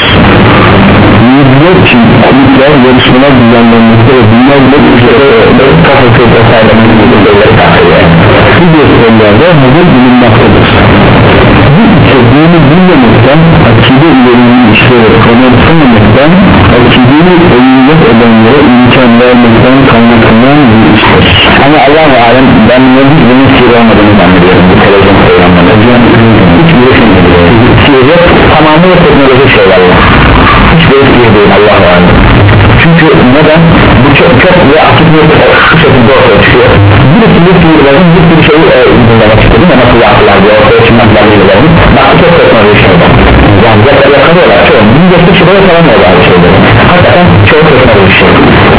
yüzler için kulüpler yarışmalar düzenlenmekte ve bunlar bile ücrete kafası tasarlamak gibi şeyleri kapsıyor bu gösterilerde hazır bulunmaktadır bu içeriğini bilmemekten akide ilerinin işleri kanıtlanmamaktan akideyi ölümlük edenlere imkan vermekten kaynaklanan bir işler ama Allah-u Alem ben bunun sihir olmadığını zannediyorum bu televizyon programlarında hiçbir şey değil sihir tamamıyla teknolojik şeyler hiçbir sihir değil Allah-u Alem çünkü neden bu çok çok ve açık bir şekilde ortaya çıkıyor birisi bir sihirlerin bir sürü şeyi dinlemek istedim ama nasıl yaptılar diye ortaya çıkmaklar sihirlerin bak çok teknolojik şeyler yani yakalıyorlar çoğu bin geçtik şuraya salamıyorlar bir şeyleri hakikaten çoğu teknolojik şey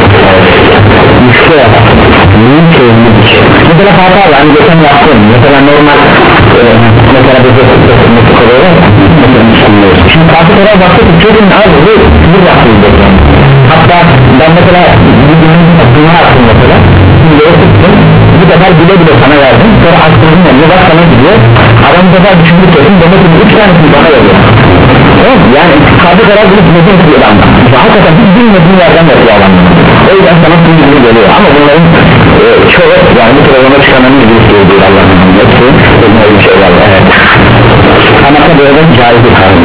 işte büyük sevmek mesela hata var hani geçen yaptım mesela normal e, mesela bir mesut oluyor ya şimdi karşı taraf baktı ki çocuğun abi bu bir yaptığında hatta ben mesela bir günün aklına attım mesela şimdi o tuttum bu sefer bile bile sana verdim sonra aklımın önüne bak sana gidiyor adam bu sefer düşündü kesin demek ki üç tanesini bana veriyor evet yani karşı taraf bunu bilmediğin bir adamdan hakikaten hiç bilmediğin yerden yapıyor adamdan o yüzden sana bildiğini geliyor ama bunların e, çoğu yani bu programa çıkanların bir şey değil Allah'ın hepsi bunlar bir şey var evet ama tabi öyle caiz bir hal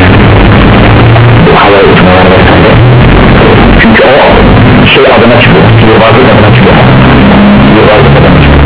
bu hava uçmalar vesaire çünkü o şey adına çıkıyor sihirbazlık adına çıkıyor sihirbazlık adına çıkıyor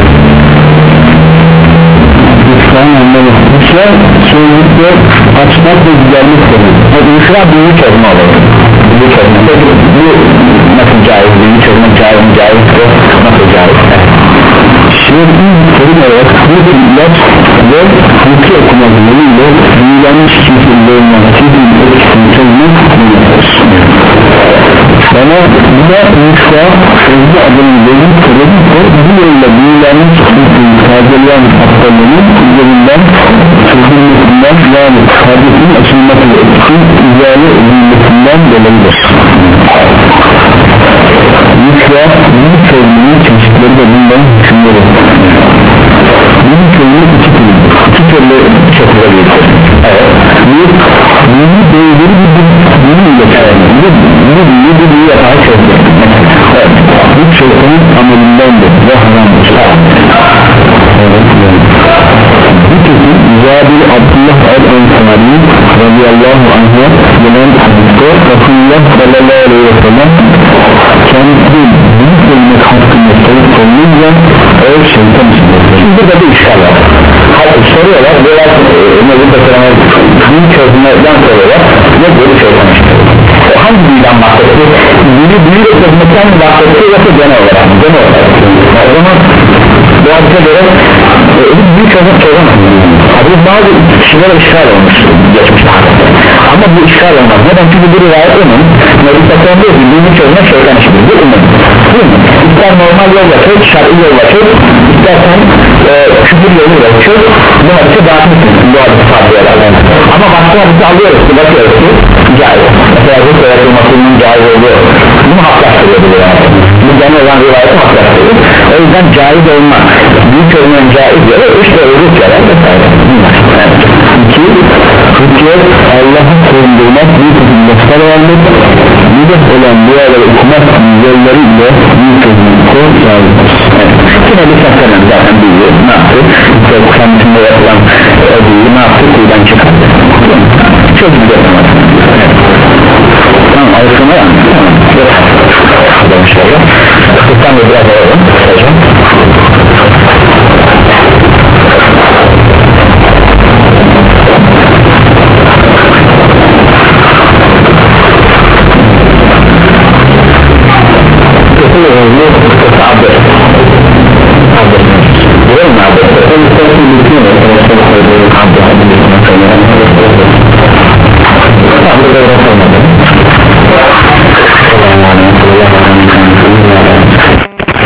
İslam anlamı İslam sözlükte açmak ve güzellik demek o İslam büyük kelime olur büyük kelime bu nasıl caiz büyük kelime caiz mi caiz nasıl caiz şiirin terim olarak bu ilaç ve hukuki okuma yoluyla büyülenmiş kimselerin sihrin etkisini çözmek bulunur bana buna İslam sözlü adını verin söylediyse bu yolla büyülenmiş kimseyi tazeleyen hastalığının üzerinden çözülmesinden yani hadisin açılması ve etkin izale edilmesinden dolayıdır İslam bu sözlüğün çeşitleri de radıyallahu anh'a gelen hadiste Resulullah sallallahu aleyhi ve sellem kendisi büyük ölmek hakkında sorup sorulunca o şeytan içindir. Şimdi burada bir işgal var. Hayır soruyorlar biraz Nebi Tasarım'a büyük çözümlerden soruyorlar ve böyle şeytan içindir. O hangi büyüden bahsetti? Büyü büyük çözümlerden mi bahsetti yoksa genel olarak mı? Genel olarak. O zaman bu hadise göre büyük çözüm çözemez. Hadis bazı kişilere işgal olmuş geçmişte hadiste. Ama bu işgal olmaz. Neden? Çünkü bir rivayet onun Nebi Tasarım diyor ki büyük çözümler şeytan içindir. Bu umum. İster normal yolla çöz, şartlı yolla çöz, istersen e, küfür yoluyla çöz, bu hadise dağıtmışsın bu hadise farklılardan. Ama başka hadise alıyoruz ki bakıyoruz ki caiz. Mesela bu yaratılmasının caiz oluyor. Bunu haklaştırıyor bu yani. Bu genel olan rivayeti haklaştırıyor. O yüzden caiz olmak, büyük ölümün caiz yolu işte ölük yarar vesaire. İki, hükümet Allah'ı korunduğundan büyük hükümletler vardır. Müddet olan duaları okumak yolları ile büyük hükümletler sağlıdır. Yine bir saklanın zaten büyüyor. Ne yaptı? Kendisinde yapılan ödüğü ne yaptı? Kuyudan çıkarttı. Çok güzel anlattı. Tamam, alışkına yani. Yok. Demişler ya. Kısıktan da biraz alalım.